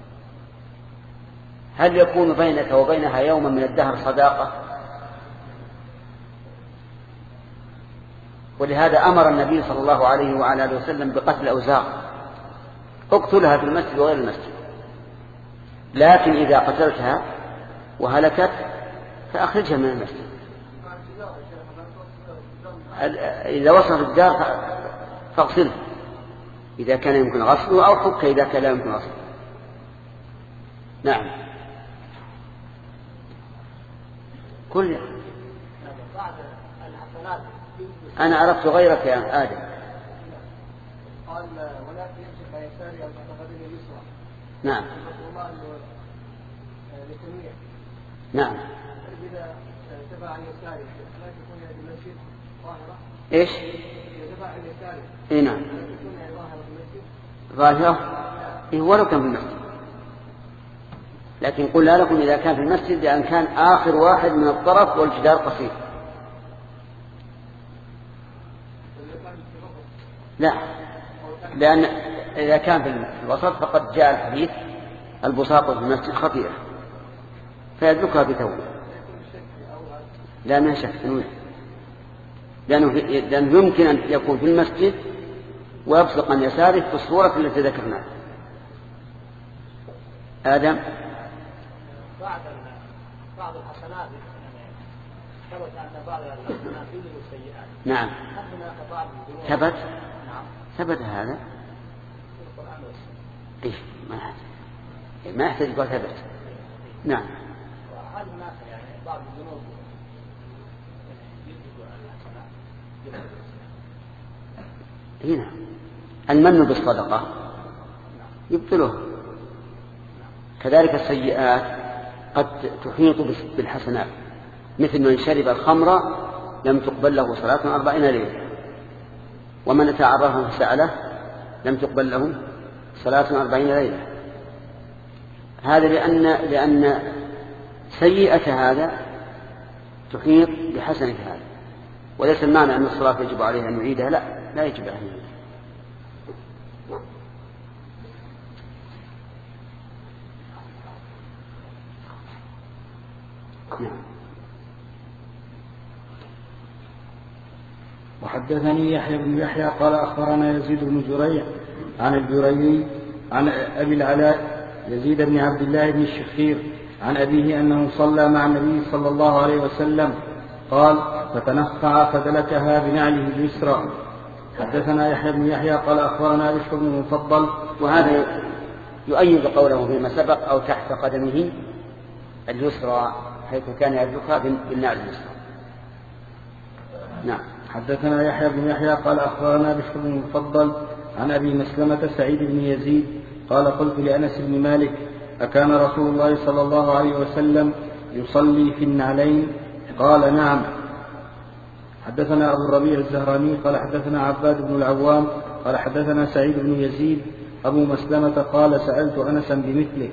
هل يكون بينك وبينها يوما من الدهر صداقة؟ ولهذا أمر النبي صلى الله عليه وعلى آله وسلم بقتل الأوزاغ، اقتلها في المسجد وغير المسجد، لكن إذا قتلتها وهلكت فأخرجها من المسجد. إذا وصلت الدار فاغسله إذا كان يمكن غسله، أو حك إذا كان لا يمكن غسله. نعم. كل أنا عرفت غيرك يا آدم. قال ولكن يمسك يساري أو تحت اليسرى. نعم. نعم. إذا تبع عن يساري لا تكون هذه المسجد ظاهرة. إيش؟ إذا تبع عن يساري. إيه نعم. لا تكون ظاهرة في المسجد. ظاهرة. إيه ولو كان في المسجد. لكن قلنا لكم إذا كان في المسجد لأن كان آخر واحد من الطرف والجدار قصير. لا، لأن إذا كان في الوسط فقد جاء الحديث البصاق في المسجد خطيئة فيدركها بثوبه. لا ما شك تنويه، لأنه, لأنه يمكن أن يكون في المسجد ويبصق عن يساره في الصورة التي ذكرناها. آدم. بعض بعض الحسنات ثبت أن بعض الحسنات يوجد السيئات. نعم. ثبت. نعم. ثبت هذا. إيه ما ما يحتاج يقول ثبت. نعم. هذا الناس يعني بعض الذنوب هنا المن بالصدقة يبطله. كذلك السيئات قد تحيط بالحسنات، مثل من شرب الخمر لم تقبل له صلاة أربعين ليلة، ومن تعرض فسأله لم تقبل له صلاة أربعين ليلة. هذا لأن لأن سيئة هذا تحيط بحسنة هذا، وليس المعنى أن الصلاة يجب عليه أن يعيدها، لا لا يجب عليه أن يعيدها. وحدثني يحيى بن يحيى قال أخبرنا يزيد بن زريع عن الجريري عن أبي العلاء يزيد بن عبد الله بن الشخير عن أبيه أنه صلى مع النبي صلى الله عليه وسلم قال فتنخع فدلكها بنعله اليسرى. حدثنا يحيى بن يحيى قال أخبرنا بشر بن المفضل. وهذا يؤيد قوله فيما سبق أو تحت قدمه اليسرى، حيث كان يدلكها بالنعل اليسرى. نعم. حدثنا يحيى بن يحيى قال أخبرنا بشر بن المفضل عن أبي مسلمة سعيد بن يزيد قال قلت لأنس بن مالك أكان رسول الله صلى الله عليه وسلم يصلي في النعلين؟ قال نعم. حدثنا أبو الربيع الزهراني قال حدثنا عباد بن العوام قال حدثنا سعيد بن يزيد أبو مسلمة قال سألت أنسا بمثله.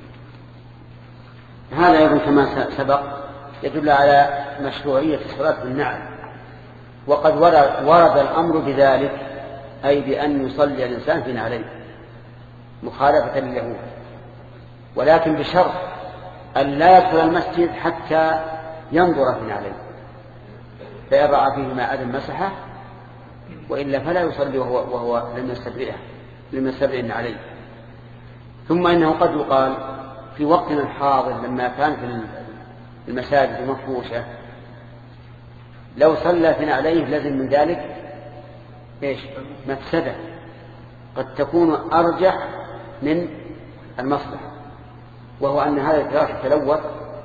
هذا أيضا كما سبق يدل على مشروعية الصلاة بالنعل، وقد ورد الأمر بذلك، أي بأن يصلي الإنسان في نعلين مخالفة لليهود، ولكن بشرط أن لا يدخل المسجد حتى ينظر في نعلين، فإن رأى فيهما أذى مسحه، وإلا فلا يصلي وهو, وهو لم يستبرئه لم يستبرئ النعلين. ثم إنه قد يقال في وقتنا الحاضر لما كانت المساجد مفروشة لو صلى في نعليه لازم من ذلك إيش؟ مفسدة قد تكون أرجح من المصلحة، وهو أن هذا الفراش يتلوث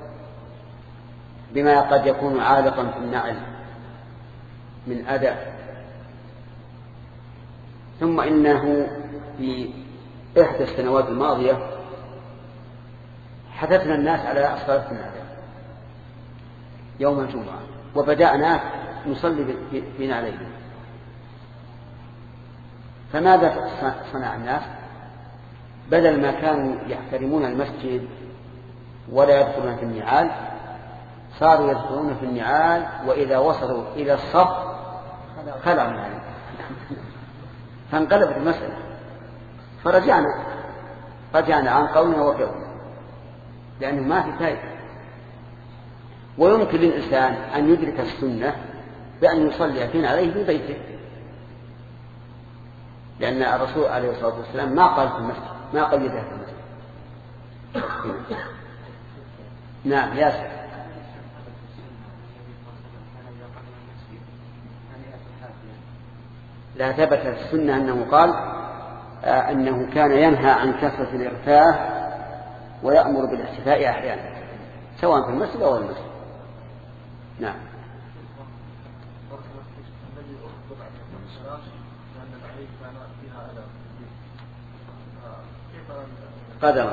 بما قد يكون عالقا في النعل من أذى. ثم إنه في إحدى السنوات الماضية حثثنا الناس على الصلاة في النعل يوم الجمعة، وبدأنا نصلي في نعلين. فماذا صنع الناس؟ بدل ما كانوا يحترمون المسجد ولا يدخلون في النعال، صاروا يدخلون في النعال، وإذا وصلوا إلى الصف خلعوا النعال. فانقلبت المسألة، فرجعنا رجعنا عن قولنا وفعلنا، لأنه ما في فائدة. ويمكن للإنسان أن يدرك السنة بأن يصلي فينا عليه في بيته، لأن الرسول عليه الصلاة والسلام ما قال في المسجد، ما قيدها في المسجد. نعم ياسر. لا ثبت في السنة أنه قال آه أنه كان ينهى عن كثرة الإغفاء ويأمر بالاحتفاء أحيانا سواء في المسجد أو المسجد. نعم. قدرا.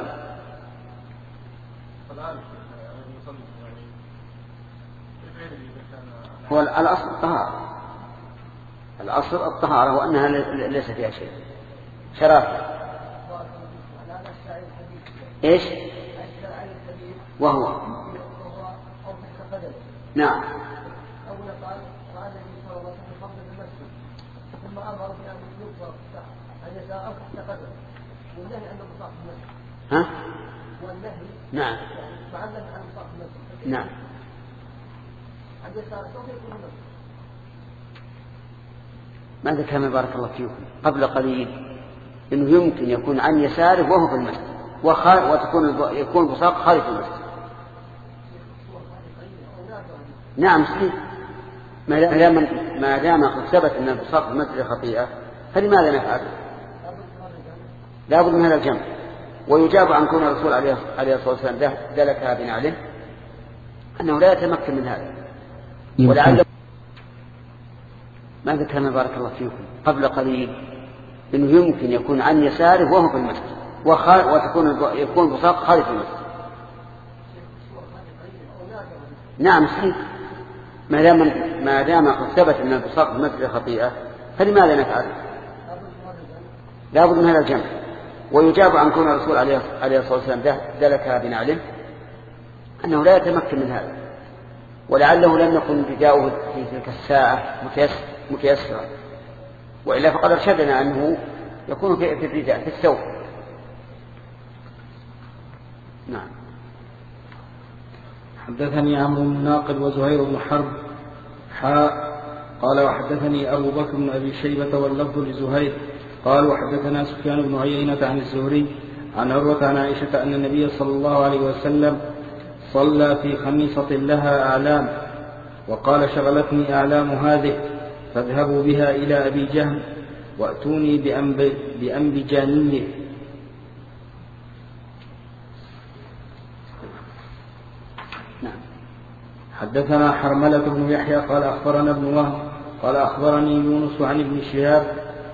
هو الأصل الطهارة، الأصل الطهارة وأنها ليس فيها شيء شرافة. إيش؟ وهو نعم. ثم أمر بأن يكبر عن يسار أو تحت قدم، والنهي عن البصاق في المسجد. ها؟ والنهي نعم. معلم عن البصاق في المسجد. نعم. عن يسار سوف يكون المسجد. ماذا كان بارك الله فيكم قبل قليل إنه يمكن يكون عن يساره وهو في المسجد وتكون يكون بصاق خارج المسجد. نعم صحيح. ما دام ما دام قد ثبت أن البصاق في المسجد خطيئة فلماذا نفعل؟ لا بد من هذا الجمع. ويجاب عن كون الرسول عليه الصلاة والسلام دلكها بنعله أنه لا يتمكن من هذا. ولعل ماذا كان بارك الله فيكم قبل قليل إنه يمكن يكون عن يساره وهو في المسجد وتكون يكون بصاق خارج المسجد. نعم صحيح. ما دام ما دام قد ثبت أن البصاق في المسجد خطيئة فلماذا نفعل؟ لا بد من هذا الجمع. ويجاب عن كون الرسول عليه الصلاة والسلام دلكها بنعله أنه لا يتمكن من هذا. ولعله لم يكن رداؤه في تلك الساعة متيسرا، وإلا فقد أرشدنا أنه يكون في الرداء في الثوب. نعم. حدثني عمرو بن ناقد وزهير بن حرب حاء قال وحدثني أبو بكر بن أبي شيبة واللفظ لزهير قال وحدثنا سفيان بن عيينة عن الزهري عن عروة عن عائشة أن النبي صلى الله عليه وسلم صلى في خميصة لها أعلام وقال شغلتني أعلام هذه فاذهبوا بها إلى أبي جهم وأتوني بأنبجانيه. نعم. حدثنا حرملة بن يحيى قال أخبرنا ابن وهب قال أخبرني يونس عن ابن شهاب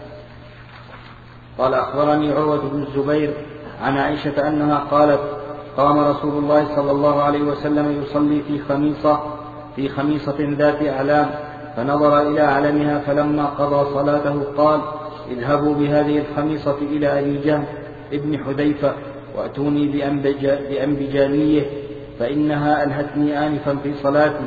قال أخبرني عروة بن الزبير عن عائشة أنها قالت قام رسول الله صلى الله عليه وسلم يصلي في خميصة في خميصة ذات أعلام فنظر إلى علمها فلما قضى صلاته قال اذهبوا بهذه الخميصة إلى أبي جهم ابن حذيفة وأتوني بأنبجانيه فإنها ألهتني آنفا في صلاتي.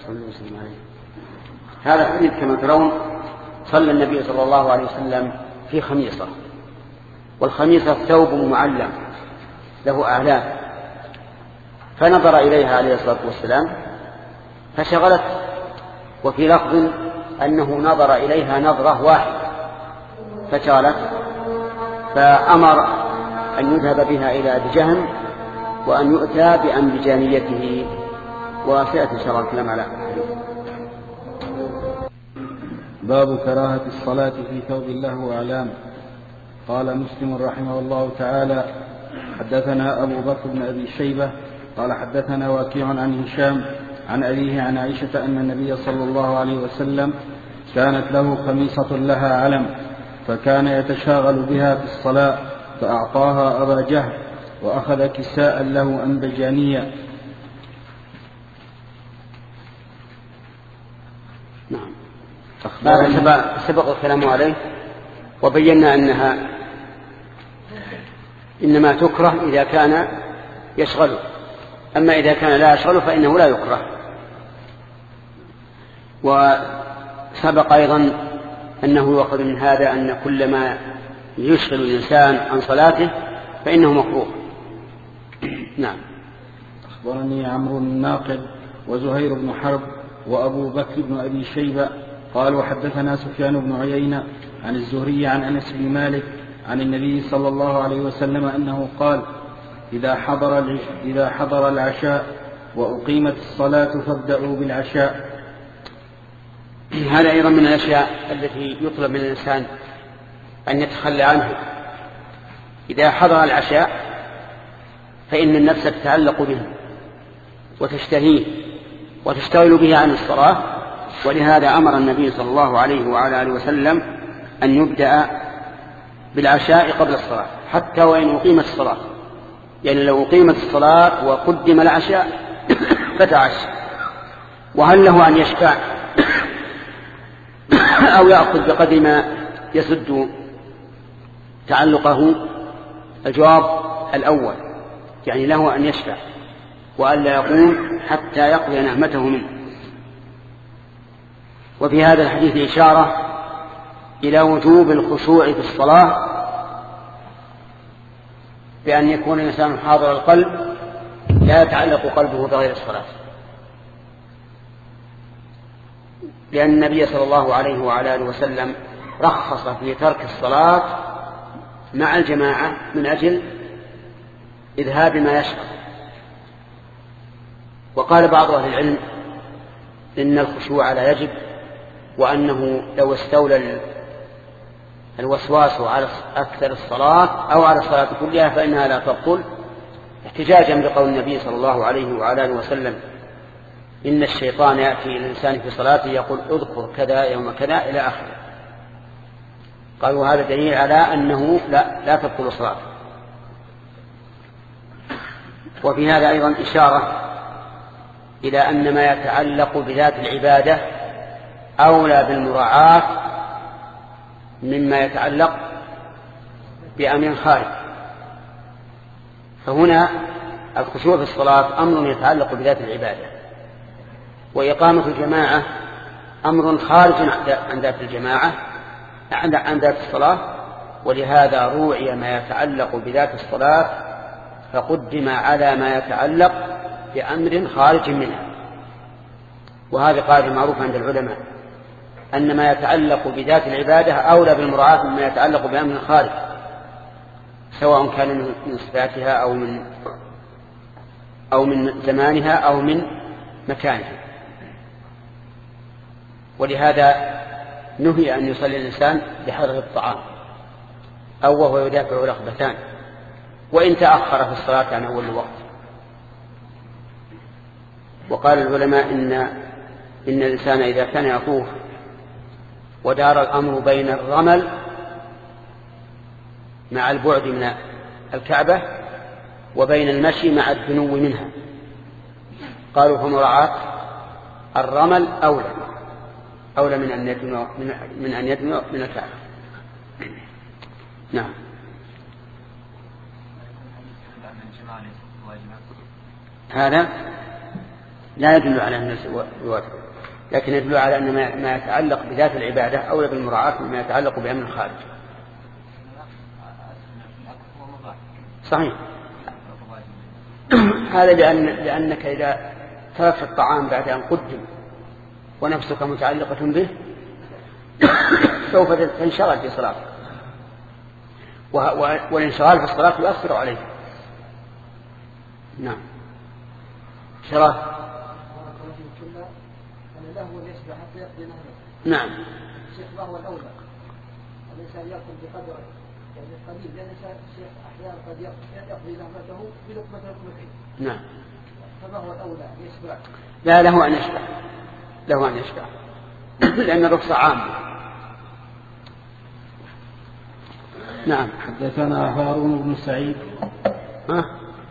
هذا الحديث كما ترون صلى النبي صلى الله عليه وسلم في خميصة، والخميصة ثوب معلم له أعلام، فنظر إليها عليه الصلاة والسلام فشغلت، وفي لفظ أنه نظر إليها نظرة واحدة فشغلت، فأمر أن يذهب بها إلى أبي جهم وأن يؤتى بأنبجانيته. وسيأتي إن شاء الله الكلام على باب كراهة الصلاة في ثوب له أعلام. قال مسلم رحمه الله تعالى حدثنا أبو بكر بن أبي شيبة قال حدثنا واكيع عن هشام عن أبيه عن عائشة أن النبي صلى الله عليه وسلم كانت له خميصة لها علم فكان يتشاغل بها في الصلاة فأعطاها أبا جهل وأخذ كساء له أنبجانيا. نعم. هذا سبق الكلام عليه وبينا أنها إنما تكره إذا كان يشغله، أما إذا كان لا يشغله فإنه لا يكره. وسبق أيضا أنه يؤخذ من هذا أن كل ما يشغل الإنسان عن صلاته فإنه مكروه. نعم. أخبرني عمرو بن ناقد وزهير بن حرب وأبو بكر بن أبي شيبة قالوا حدثنا سفيان بن عيينة عن الزهري عن أنس بن مالك عن النبي صلى الله عليه وسلم أنه قال إذا حضر, إذا حضر العشاء وأقيمت الصلاة فابدأوا بالعشاء. هذا أيضا من الأشياء التي يطلب من الإنسان أن يتخلى عنها. إذا حضر العشاء فإن النفس تتعلق به وتشتهيه وتشتغل به عن الصلاة، ولهذا أمر النبي صلى الله عليه وعلى آله وسلم أن يبدأ بالعشاء قبل الصلاة حتى وإن أقيمت الصلاة، يعني لو أقيمت الصلاة وقدم العشاء فتعشى. وهل له أن يشفع أو يأخذ بقدر ما يسد تعلقه؟ الجواب الأول، يعني له أن يشفع وألا يقوم حتى يقضي نعمته منه. وفي هذا الحديث إشارة إلى وجوب الخشوع في الصلاة بأن يكون الإنسان حاضر القلب لا يتعلق قلبه بغير الصلاة، لأن النبي صلى الله عليه وعلى آله وسلم رخص في ترك الصلاة مع الجماعة من أجل إذهاب ما يشغل. وقال بعض أهل العلم إن الخشوع لا يجب، وأنه لو استولى الوسواس على أكثر الصلاة أو على الصلاة كلها فإنها لا تبطل، احتجاجا بقول النبي صلى الله عليه وعلى آله وسلم إن الشيطان يأتي إلى الإنسان في صلاته يقول اذكر كذا يوم كذا إلى آخره. قالوا هذا دليل على أنه لا, لا تبطل صلاته. وفي هذا أيضا إشارة إلى أن ما يتعلق بذات العبادة أولى بالمراعاة مما يتعلق بأمر خارج. فهنا الخشوع في الصلاة أمر يتعلق بذات العبادة، وإقامة الجماعة أمر خارج عن ذات الجماعة عن ذات الصلاة، ولهذا روعي ما يتعلق بذات الصلاة فقدم على ما يتعلق بأمر خارج منها. وهذا قاعدة معروفة عند العلماء أن ما يتعلق بذات العبادة أولى بالمراعاة مما يتعلق بأمر خارج، سواء كان من صفاتها أو من أو من زمانها أو من مكانها. ولهذا نهي أن يصلي الإنسان بحضرة الطعام أو وهو يدافع رغبتان وإن تأخر في الصلاة عن أول الوقت. وقال العلماء إن إن الإنسان إذا كان يطوف ودار الأمر بين الرمل مع البعد من الكعبة وبين المشي مع الدنو منها، قالوا فمراعاة الرمل أولى أولى من أن يدنو من أن يدنو من الكعبة. نعم. هذا لا يدل على أن الواجب، لكن يدل على أن ما يتعلق بذات العبادة أولى بالمراعاة مما يتعلق بأمر خارج. صحيح. هذا لأن لأنك إذا تركت الطعام بعد أن قدم ونفسك متعلقة به سوف تنشغل في صلاتك، والانشغال في الصلاة يؤثر عليه. نعم. شرف. نعم. الشيخ ما هو الأولى؟ الإنسان يأكل بقدر يعني قليل، لأن الشيخ أحيانا قد يقضي لهمته بلقمة لقمتين. نعم. فما هو الأولى؟ يشبع؟ لا، له أن يشبع، له أن يشبع لأن الرخصة عامة. نعم. حدثنا هارون بن سعيد. ها؟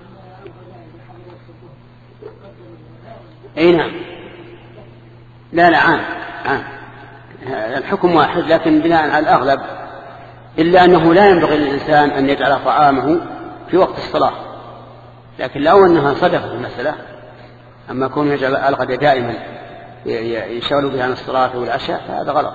أي نعم. لا لا عام عام الحكم واحد، لكن بناء على الأغلب، إلا أنه لا ينبغي للإنسان أن يجعل طعامه في وقت الصلاة، لكن لو أنها صدفت المسألة، أما كون يجعل الغد دائما يشغل بها عن الصلاة والعشاء فهذا غلط.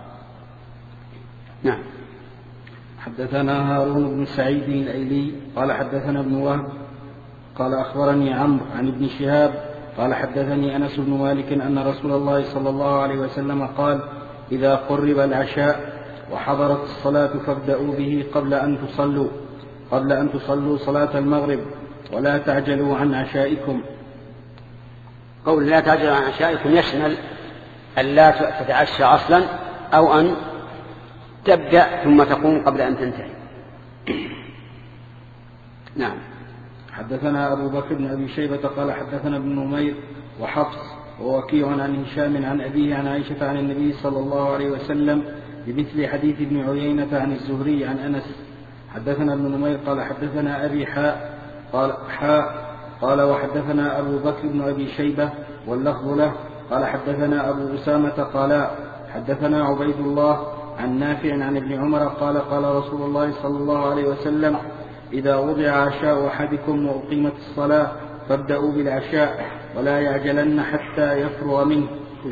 نعم. حدثنا هارون بن سعيد الأيلي قال حدثنا ابن وهب قال أخبرني عمرو عن ابن شهاب قال حدثني أنس بن مالك أن رسول الله صلى الله عليه وسلم قال إذا قرب العشاء وحضرت الصلاة فابدأوا به قبل أن تصلوا قبل أن تصلوا صلاة المغرب ولا تعجلوا عن عشائكم. قول لا تعجلوا عن عشائكم يشمل أن لا تتعشى أصلا أو أن تبدأ ثم تقوم قبل أن تنتهي. نعم. حدثنا أبو بكر بن أبي شيبة قال حدثنا ابن نمير وحفص ووكيع عن هشام عن أبيه عن عائشة عن النبي صلى الله عليه وسلم بمثل حديث ابن عيينة عن الزهري عن أنس. حدثنا ابن نمير قال حدثنا أبي حاء قال حاء قال وحدثنا أبو بكر بن أبي شيبة واللفظ له قال حدثنا أبو أسامة قال حدثنا عبيد الله عن نافع عن ابن عمر قال قال رسول الله صلى الله عليه وسلم إذا وضع عشاء أحدكم وأقيمت الصلاة فابدأوا بالعشاء ولا يعجلن حتى يفرغ منه.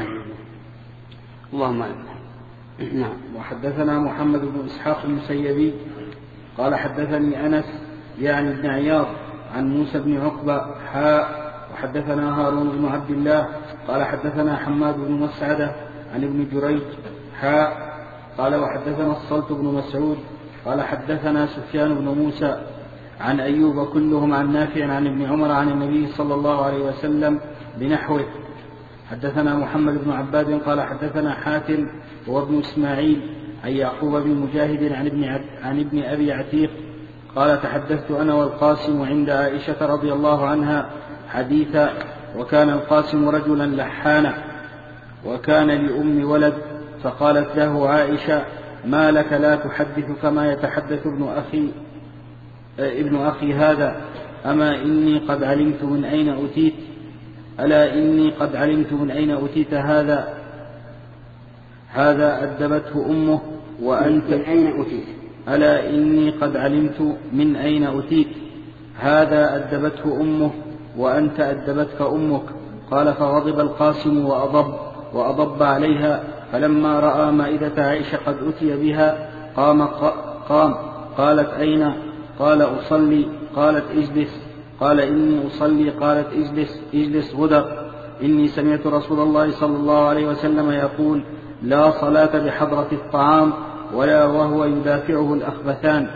اللهم نعم. وحدثنا محمد بن إسحاق المسيبي قال حدثني أنس يعني ابن عياض عن موسى بن عقبة حاء وحدثنا هارون بن عبد الله قال حدثنا حماد بن مسعدة عن ابن جريج حاء قال وحدثنا الصلت بن مسعود قال حدثنا سفيان بن موسى عن أيوب كلهم عن نافع عن ابن عمر عن النبي صلى الله عليه وسلم بنحوه. حدثنا محمد بن عباد قال حدثنا حاتم وابن إسماعيل عن يعقوب بن مجاهد عن ابن, عب عن ابن أبي عتيق قال تحدثت أنا والقاسم عند عائشة رضي الله عنها حديثا وكان القاسم رجلا لحانا وكان لأم ولد فقالت له عائشة ما لك لا تحدث كما يتحدث ابن أخي ابن أخي هذا أما إني قد علمت من أين أتيت ألا إني قد علمت من أين أتيت هذا هذا أدبته أمه وأنت من أين أتيت ألا إني قد علمت من أين أتيت هذا أدبته أمه وأنت أدبتك أمك. قال فغضب القاسم وأضب وأضب عليها فلما رأى مائدة عائشة قد أتي بها قام قام قالت أين قال أصلي قالت اجلس قال إني أصلي قالت اجلس اجلس غدر إني سمعت رسول الله صلى الله عليه وسلم يقول لا صلاة بحضرة الطعام ولا وهو يدافعه الأخبثان.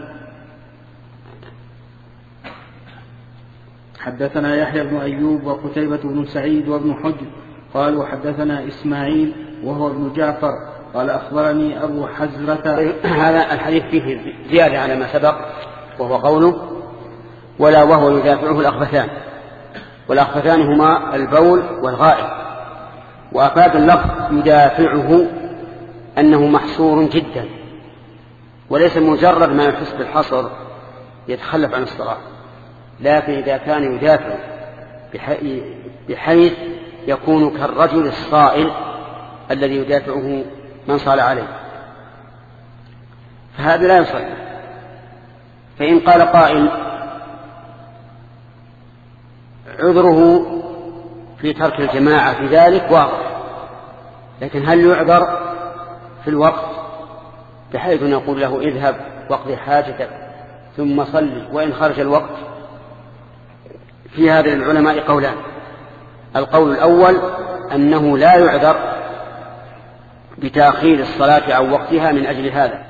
حدثنا يحيى بن أيوب وقتيبة بن سعيد وابن حجر قالوا حدثنا إسماعيل وهو ابن جعفر قال أخبرني أبو حزرة. هذا الحديث فيه زيادة على ما سبق وهو قوله ولا وهو يدافعه الأخبثان والأخبثان هما البول والغائط. وأفاد اللفظ يدافعه أنه محصور جدا وليس مجرد ما يحس بالحصر يتخلف عن الصلاة لكن إذا كان يدافع بحيث يكون كالرجل الصائل الذي يدافعه من صال عليه فهذا لا يصلي. فإن قال قائل عذره في ترك الجماعة في ذلك واضح لكن هل يعذر في الوقت بحيث نقول له اذهب واقضي حاجتك ثم صلي وإن خرج الوقت؟ في هذا العلماء قولان. القول الأول أنه لا يعذر بتأخير الصلاة عن وقتها من أجل هذا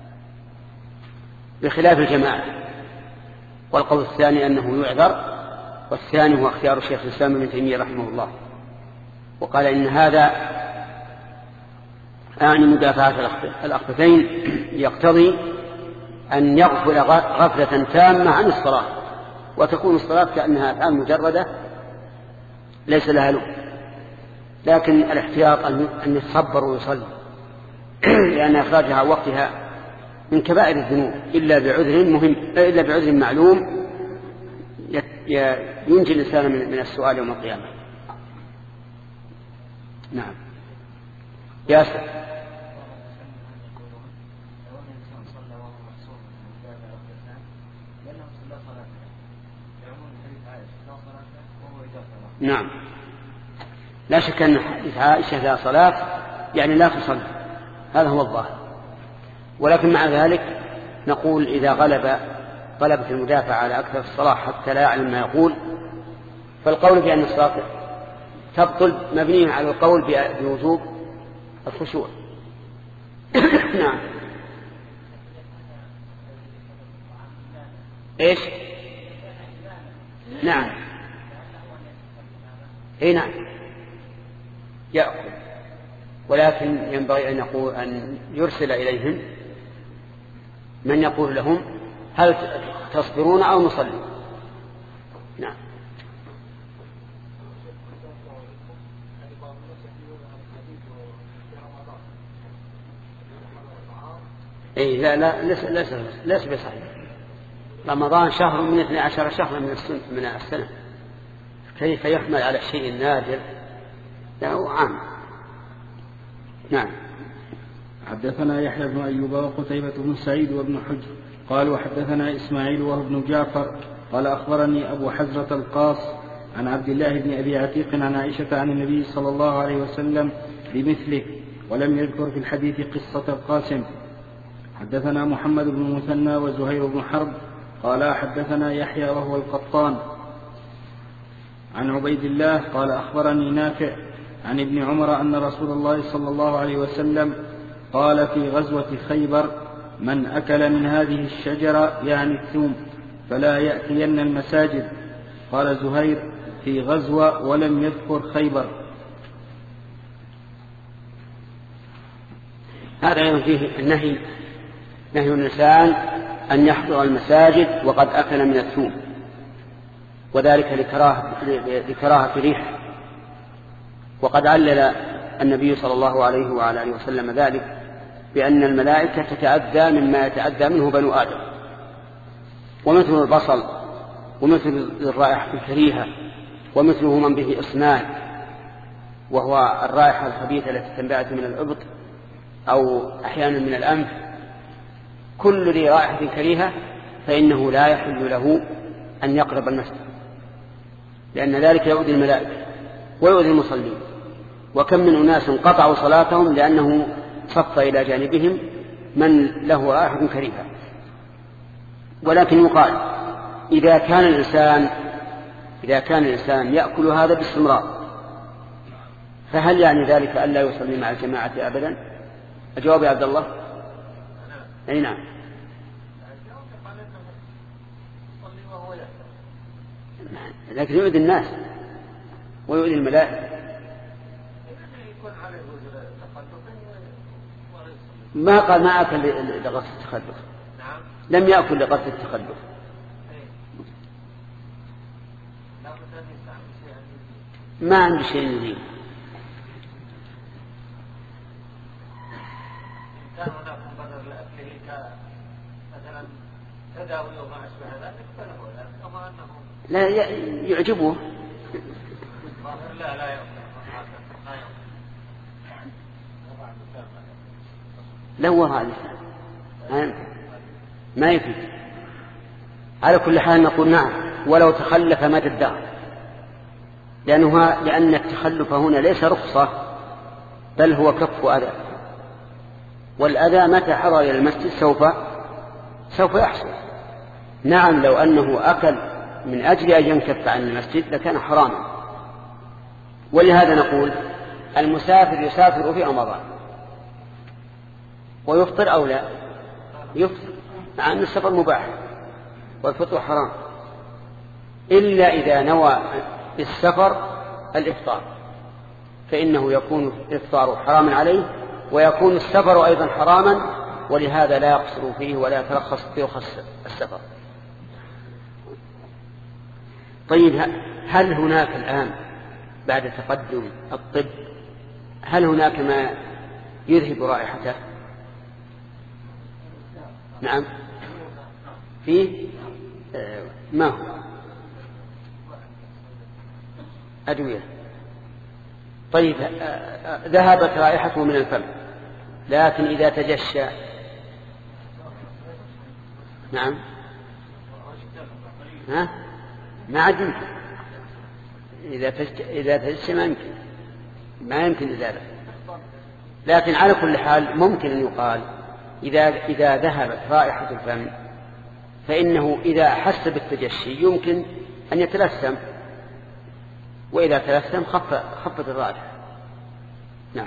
بخلاف الجماعة. والقول الثاني أنه يعذر والثاني هو اختيار الشيخ الإسلام ابن تيمية رحمه الله وقال إن هذا أعني مدافعة الأخبثين يقتضي أن يغفل غفلة تامة عن الصلاة وتكون الصلاة كأنها أفعال مجردة ليس لها لب لكن الاحتياط أن يتصبر ويصلي لأن إخراجها وقتها من كبائر الذنوب إلا بعذر مهم إلا بعذر معلوم ينجي الإنسان من السؤال يوم القيامة. نعم. ياسر. نعم لا شك أن حديث عائشة لا صلاة يعني لا تصلي هذا هو الظاهر ولكن مع ذلك نقول إذا غلب غلبت المدافع على أكثر الصلاة حتى لا يعلم ما يقول فالقول بأن الصلاة تبطل مبنية على القول بوجوب الخشوع. نعم. إيش؟ نعم. إيه نعم يأكل، ولكن ينبغي أن يقول أن يرسل إليهم من يقول لهم هل تصبرون أو نصلي. نعم. إيه لا لا ليس ليس ليس بصحيح. رمضان شهر من اثني عشر شهرا من السنة من السنة، كيف يحمل على الشيء النادر؟ له عام. نعم. حدثنا يحيى بن أيوب وقتيبة بن سعيد وابن حجر قالوا حدثنا إسماعيل وهو ابن جعفر قال أخبرني أبو حزرة القاص عن عبد الله بن أبي عتيق عن عائشة عن النبي صلى الله عليه وسلم بمثله، ولم يذكر في الحديث قصة القاسم. حدثنا محمد بن مثنى وزهير بن حرب قال حدثنا يحيى وهو القطان عن عبيد الله قال أخبرني نافع عن ابن عمر أن رسول الله صلى الله عليه وسلم قال في غزوة خيبر: من أكل من هذه الشجرة يعني الثوم فلا يأتين المساجد. قال زهير: في غزوة ولم يذكر خيبر. هذا فيه النهي، نهي الإنسان أن يحضر المساجد وقد أكل من الثوم، وذلك لكراهة, لكراهة ريح. وقد علل النبي صلى الله عليه وعلى آله وسلم ذلك بأن الملائكة تتأذى مما يتأذى منه بنو آدم، ومثل البصل ومثل الرائحة الكريهة ومثله من به إصنان، وهو الرائحة الخبيثة التي تنبعث من الإبط أو أحيانا من الأنف. كل ذي رائحة كريهة فإنه لا يحل له أن يقرب المسجد، لأن ذلك يؤذي الملائكة ويؤذي المصلين. وكم من أناس قطعوا صلاتهم لأنه صف إلى جانبهم من له رائحة كريهة. ولكن يقال إذا كان الإنسان إذا كان الإنسان يأكل هذا باستمرار فهل يعني ذلك ألا يصلي مع الجماعة أبدا؟ الجواب يا عبد الله: أي نعم. لكن يؤذي الناس ويؤذي الملائكة. ما قال ما أكل لقصد التخلف، لم يأكل لقصد التخلف. ما عنده شيء يزيد. كان هناك مبرر لأكله مثلا تداوي وما أشبه ذلك فله، لكن كما أنه لا يعجبه. لا لا يأكل لا وراء اللسان ما يفيد. على كل حال نقول نعم ولو تخلف مدى الدهر، لأنه لأن التخلف هنا ليس رخصة بل هو كف أذى، والأذى متى حضر إلى المسجد سوف سوف يحصل. نعم لو أنه أكل من أجل أن ينكف عن المسجد لكان حراما. ولهذا نقول المسافر يسافر في رمضان ويفطر أو لا يفطر، مع أن السفر مباح والفطر حرام، إلا إذا نوى السفر الإفطار فإنه يكون الإفطار حراما عليه ويكون السفر أيضا حراما، ولهذا لا يقصر فيه ولا يترخص في رخص السفر. طيب هل هناك الآن بعد تقدم الطب هل هناك ما يذهب رائحته؟ نعم فيه ما هو أدوية. طيب ذهبت رائحته من الفم، لكن إذا تجشى نعم ها ما عاد يمكن. إذا إذا تجشى ما يمكن ما يمكن إزالة. لكن على كل حال ممكن أن يقال إذا إذا ذهبت رائحة الفم فإنه إذا أحس بالتجشي يمكن أن يتلثم وإذا تلثم خف خفض الرائحة. نعم.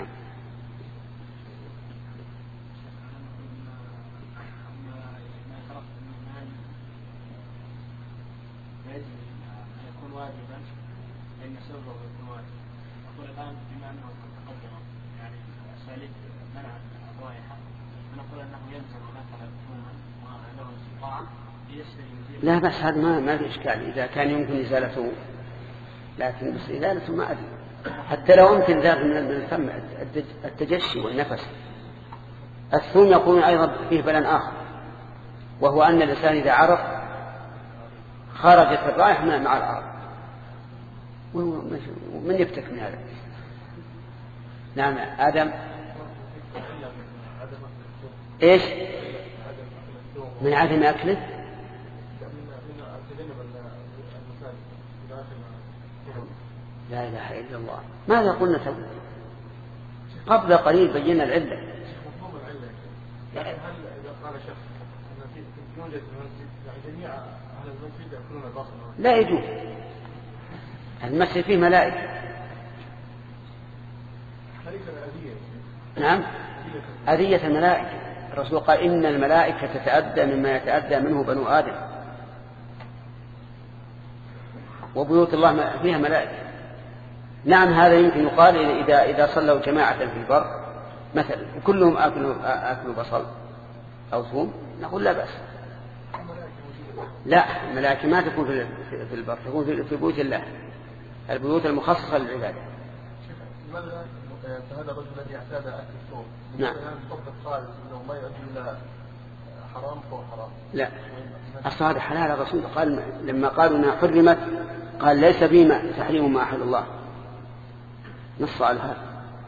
يكون واجبا لأن سببه يكون واجب. أقول الآن بما أنه تقدم يعني أساليب منع الرائحة، فنقول أنه يلزم مثلا ثوما وله استطاعة يسري. لا بس هذا ما ما في إشكال إذا كان يمكن إزالته، لكن بس إزالته ما أدري حتى لو يمكن ذلك من الفم التجشي والنفس. الثوم يكون أيضا فيه بلاء آخر، وهو أن الإنسان إذا عرق خرجت الرائحة مع العرق، ومن يفتك من هذا؟ نعم. آدم إيش من عدم أكله؟ لا إله إلا الله. ماذا قلنا قبل قليل بينا العلة. هل إذا قال شخص أن يوجد في المسجد يعني جميع أهل المسجد يأكلون البصل؟ لا يجوز. المسجد فيه ملائكة. نعم أذية الملائكة. الرسول قال إن الملائكة تتأذى مما يتأذى منه بنو آدم، وبيوت الله فيها ملائكة. نعم هذا يمكن يقال إذا إذا صلوا جماعة في البر مثلا وكلهم أكلوا أكلوا بصل أو ثوم نقول لا بأس. لا الملائكة ما تكون في البر، تكون في بيوت الله، البيوت المخصصة للعبادة. هذا الرجل الذي اعتاد أكل الثوم نعم قال إنه ما يؤدي إلى حرام فهو حرام. لا أصل هذا حلال. الرسول قال لما قالوا أنها حرمت قال ليس بما تحريم ما أحل الله، نص على هذا.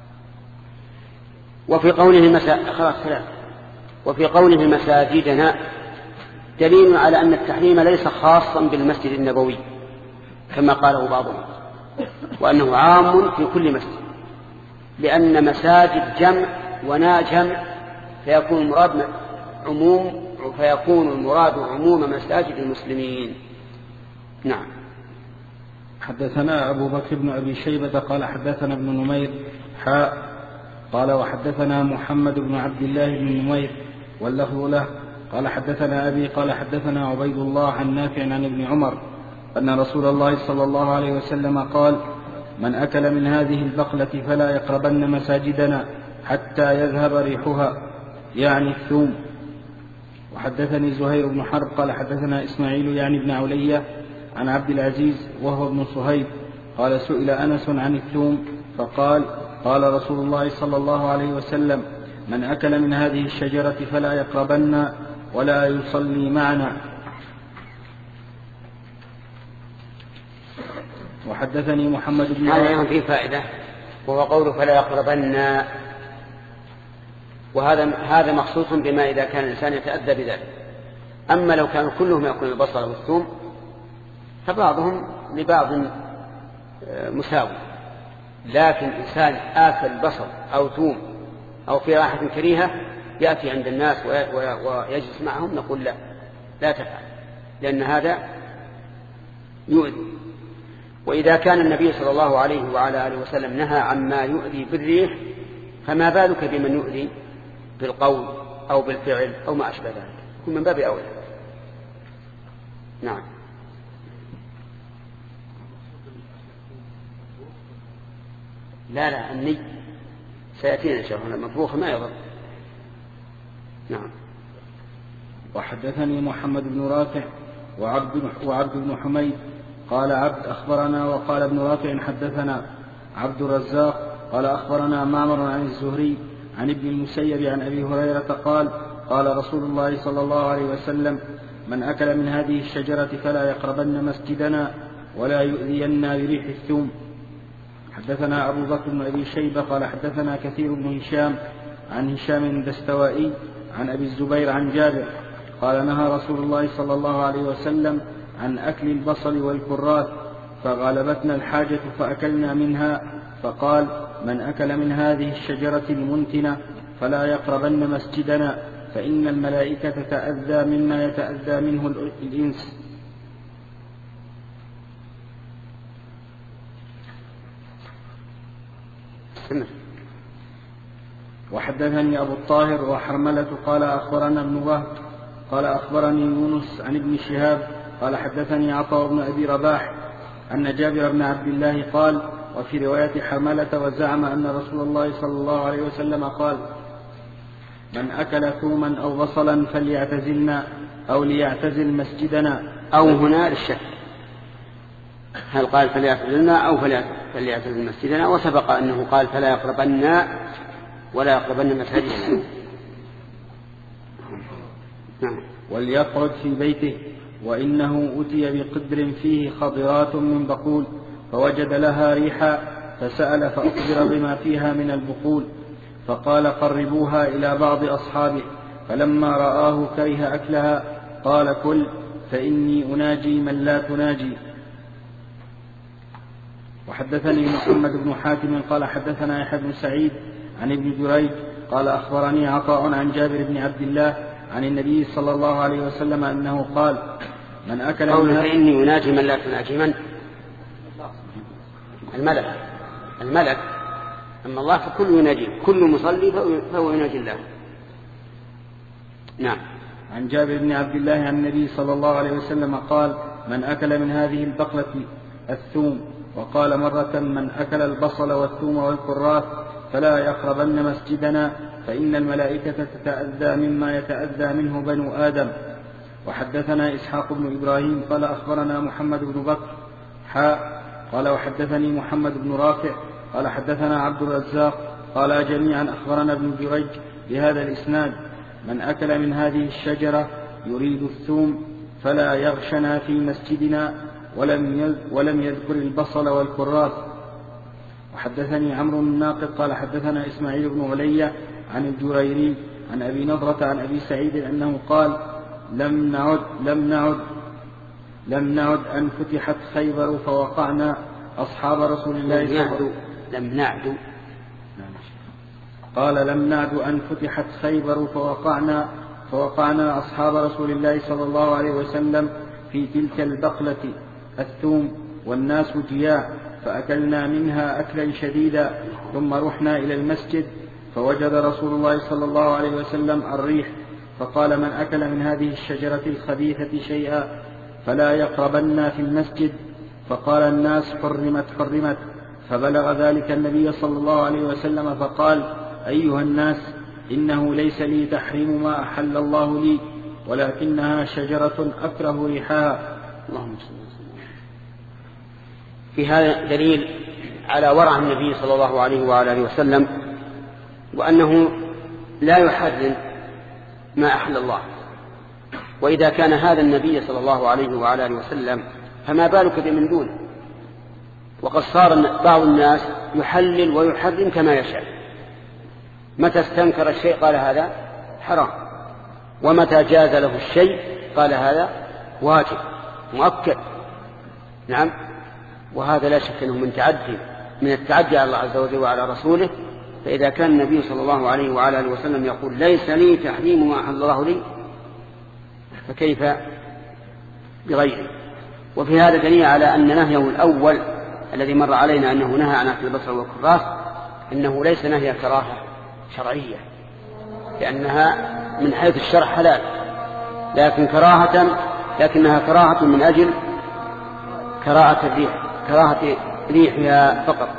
وفي قوله مسا... خلاص ثلاث. وفي قوله مساجدنا دليل على أن التحريم ليس خاصا بالمسجد النبوي كما قاله بعضهم، وأنه عام في كل مسجد، لأن مساجد جمع ونا جمع فيكون المراد عموم فيكون المراد عموم مساجد المسلمين. نعم. حدثنا أبو بكر بن أبي شيبة قال حدثنا ابن نمير حاء قال وحدثنا محمد بن عبد الله بن نمير واللفظ له قال حدثنا أبي قال حدثنا عبيد الله عن نافع عن ابن عمر أن رسول الله صلى الله عليه وسلم قال من أكل من هذه البقلة فلا يقربن مساجدنا حتى يذهب ريحها، يعني الثوم. وحدثني زهير بن حرب قال حدثنا إسماعيل يعني ابن علية عن عبد العزيز وهو ابن صهيب قال سئل أنس عن الثوم فقال قال رسول الله صلى الله عليه وسلم من أكل من هذه الشجرة فلا يقربن ولا يصلي معنا. وحدثني محمد بن هذا فيه فائدة وهو قوله فلا يقربن، وهذا هذا مخصوص بما إذا كان الإنسان يتأذى بذلك. أما لو كانوا كلهم يأكلون البصل والثوم فبعضهم لبعض مساوي، لكن إنسان آكل بصل أو ثوم أو في رائحة كريهة يأتي عند الناس ويجلس معهم نقول لا لا تفعل، لأن هذا يؤذي. وإذا كان النبي صلى الله عليه وعلى آله وسلم نهى عما يؤذي بالريح فما بالك بمن يؤذي بالقول أو بالفعل أو ما أشبه ذلك، يكون من باب أولى. نعم. لا لا الني سيأتينا إن شاء الله، المطبوخ ما يضر. نعم. وحدثني محمد بن رافع وعبد, وعبد بن حميد قال عبد أخبرنا وقال ابن رافع حدثنا عبد الرزاق قال أخبرنا معمر عن الزهري عن ابن المسيب عن أبي هريرة قال قال رسول الله صلى الله عليه وسلم من أكل من هذه الشجرة فلا يقربن مسجدنا ولا يؤذينا بريح الثوم. حدثنا أبو بكر بن أبي شيبة قال حدثنا كثير بن هشام عن هشام الدستوائي عن أبي الزبير عن جابر قال نهى رسول الله صلى الله عليه وسلم عن أكل البصل والكراث فغلبتنا الحاجة فأكلنا منها، فقال من أكل من هذه الشجرة المنتنة فلا يقربن مسجدنا فإن الملائكة تتأذى مما يتأذى منه الإنس. استمر. وحدثني أبو الطاهر وحرملة قال أخبرنا ابن وهب قال أخبرني يونس عن ابن شهاب قال حدثني عطاء بن أبي رباح أن جابر بن عبد الله قال وفي رواية حرملة وزعم أن رسول الله صلى الله عليه وسلم قال من أكل ثوما أو بصلا فليعتزلنا أو ليعتزل مسجدنا. أو هنا للشك، هل قال فليعتزلنا أو فليعتزل مسجدنا؟ وسبق أنه قال فلا يقربن ولا يقربن مساجدنا. وليقعد في بيته وإنه أتي بقدر فيه خضرات من بقول فوجد لها ريحا فسأل فأخبر بما فيها من البقول فقال قربوها إلى بعض أصحابه فلما رآه كره أكلها قال كل فإني أناجي من لا تناجي. وحدثني محمد بن حاتم قال حدثنا يحيى بن سعيد عن ابن جريج قال أخبرني عطاء عن جابر بن عبد الله عن النبي صلى الله عليه وسلم أنه قال من أكل قول فإني أناجي من لا تناجي من؟ الملك الملك أما الله فكل يناجي، كل مصلي فهو يناجي الله. نعم. عن جابر بن عبد الله عن النبي صلى الله عليه وسلم قال من أكل من هذه البقلة الثوم، وقال مرة من أكل البصل والثوم والكراث فلا يقربن مسجدنا فإن الملائكة تتأذى مما يتأذى منه بنو آدم. وحدثنا إسحاق بن إبراهيم قال أخبرنا محمد بن بكر حاء قال وحدثني محمد بن رافع قال حدثنا عبد الرزاق قال جميعا أخبرنا ابن جريج بهذا الإسناد من أكل من هذه الشجرة يريد الثوم فلا يغشنا في مسجدنا ولم ولم يذكر البصل والكراث. وحدثني عمرو الناقد قال حدثنا إسماعيل بن علي عن الجريري عن أبي نضرة عن أبي سعيد أنه قال لم نعد لم نعد لم نعد أن فتحت خيبر فوقعنا أصحاب رسول الله صلى الله عليه وسلم لم نعد قال لم نعد أن فتحت خيبر فوقعنا فوقعنا أصحاب رسول الله صلى الله عليه وسلم في تلك البقلة الثوم والناس جياع فأكلنا منها أكلا شديدا ثم رحنا إلى المسجد فوجد رسول الله صلى الله عليه وسلم الريح فقال من أكل من هذه الشجرة الخبيثة شيئا فلا يقربنا في المسجد. فقال الناس حرمت حرمت فبلغ ذلك النبي صلى الله عليه وسلم فقال أيها الناس إنه ليس لي تحريم ما أحل الله لي ولكنها شجرة أكره ريحها. اللهم صل وسلم. في هذا دليل على ورع النبي صلى الله عليه وآله وسلم وأنه لا يحرم ما أحل الله، وإذا كان هذا النبي صلى الله عليه وآله وسلم فما بالك بمن دونه. وقد صار بعض الناس يحلل ويحرم كما يشاء، متى استنكر الشيء قال هذا حرام، ومتى جاز له الشيء قال هذا واجب مؤكد. نعم. وهذا لا شك أنه من تعدي من التعدي على الله عز وجل وعلى رسوله. فإذا كان النبي صلى الله عليه وعلى آله وسلم يقول ليس لي تحريم ما أحل الله لي فكيف بغيره؟ وفي هذا دليل على أن نهيه الأول الذي مر علينا أنه نهى عن أكل البصل والكراث أنه ليس نهي كراهة شرعية، لأنها من حيث الشرع حلال، لكن كراهة لكنها كراهة من أجل كراهة الريح كراهة ريحها فقط.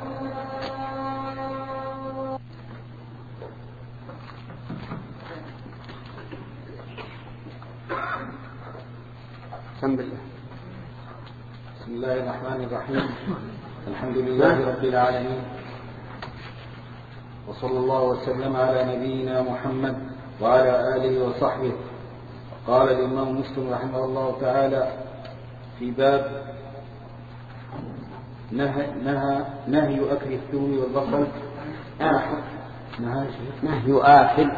بسم الله. بسم الله الرحمن الرحيم. الحمد لله رب العالمين، وصلى الله وسلم على نبينا محمد وعلى آله وصحبه. قال الإمام مسلم رحمه الله تعالى في باب نهى, نهى, نهي أكل الثوم والبصل. نهي, نهي آكل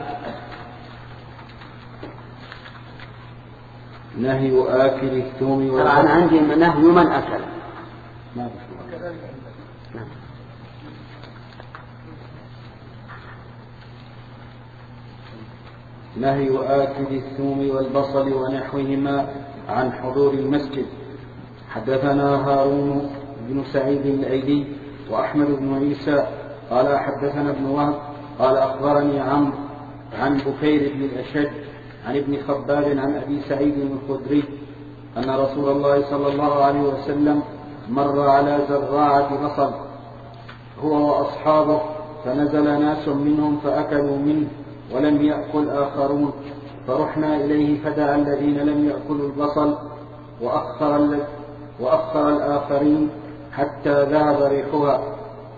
نهي آكل الثوم والبصل. أنا عندي نهي من أكل. ما نهي آكل الثوم والبصل ونحوهما عن حضور المسجد. حدثنا هارون بن سعيد الأيلي وأحمد بن عيسى قال حدثنا ابن وهب قال أخبرني عمرو عن بكير بن الأشج عن ابن خباب عن أبي سعيد الخدري أن رسول الله صلى الله عليه وسلم مر على زراعة بصل هو وأصحابه فنزل ناس منهم فأكلوا منه ولم يأكل آخرون فرحنا إليه فدعا الذين لم يأكلوا البصل وأخر, وأخر الآخرين حتى ذهب ريحها.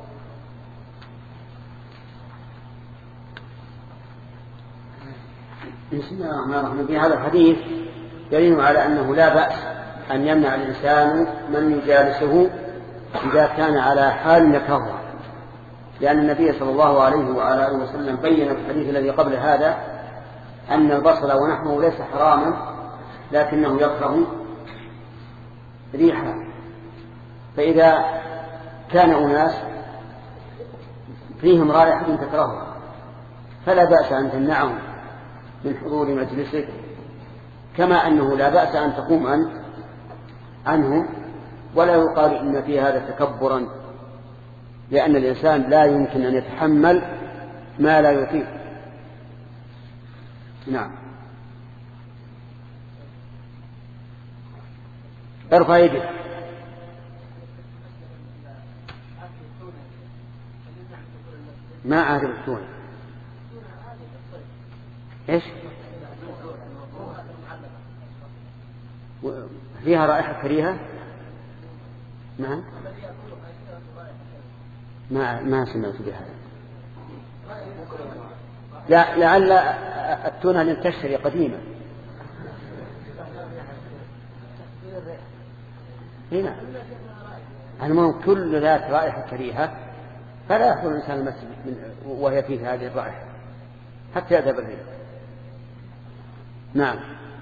بسم الله الرحمن الرحيم. في هذا الحديث دليل على أنه لا بأس أن يمنع الإنسان من يجالسه إذا كان على حال يكرهه، لأن النبي صلى الله عليه وعلى آله وسلم بين في الحديث الذي قبل هذا أن البصل ونحوه ليس حراما لكنه يكره ريحه. فإذا كان أناس فيهم رائحة تكرهها فلا بأس أن تمنعهم من حضور مجلسك، كما أنه لا بأس أن تقوم أنت عنه، ولا يقال إن في هذا تكبرا، لأن الإنسان لا يمكن أن يتحمل ما لا يطيق. نعم. ارفع يدك. ما أعرف التونة. إيش؟ فيها رائحة كريهة؟ نعم. ما ما سمعت بهذا. لا لعل التونة لم تشتري قديمة. هنا المهم كل ذات رائحة كريهة فلا يحضر الإنسان المسجد وهي فيه هذه الرائحة حتى يذهب الريح. نعم.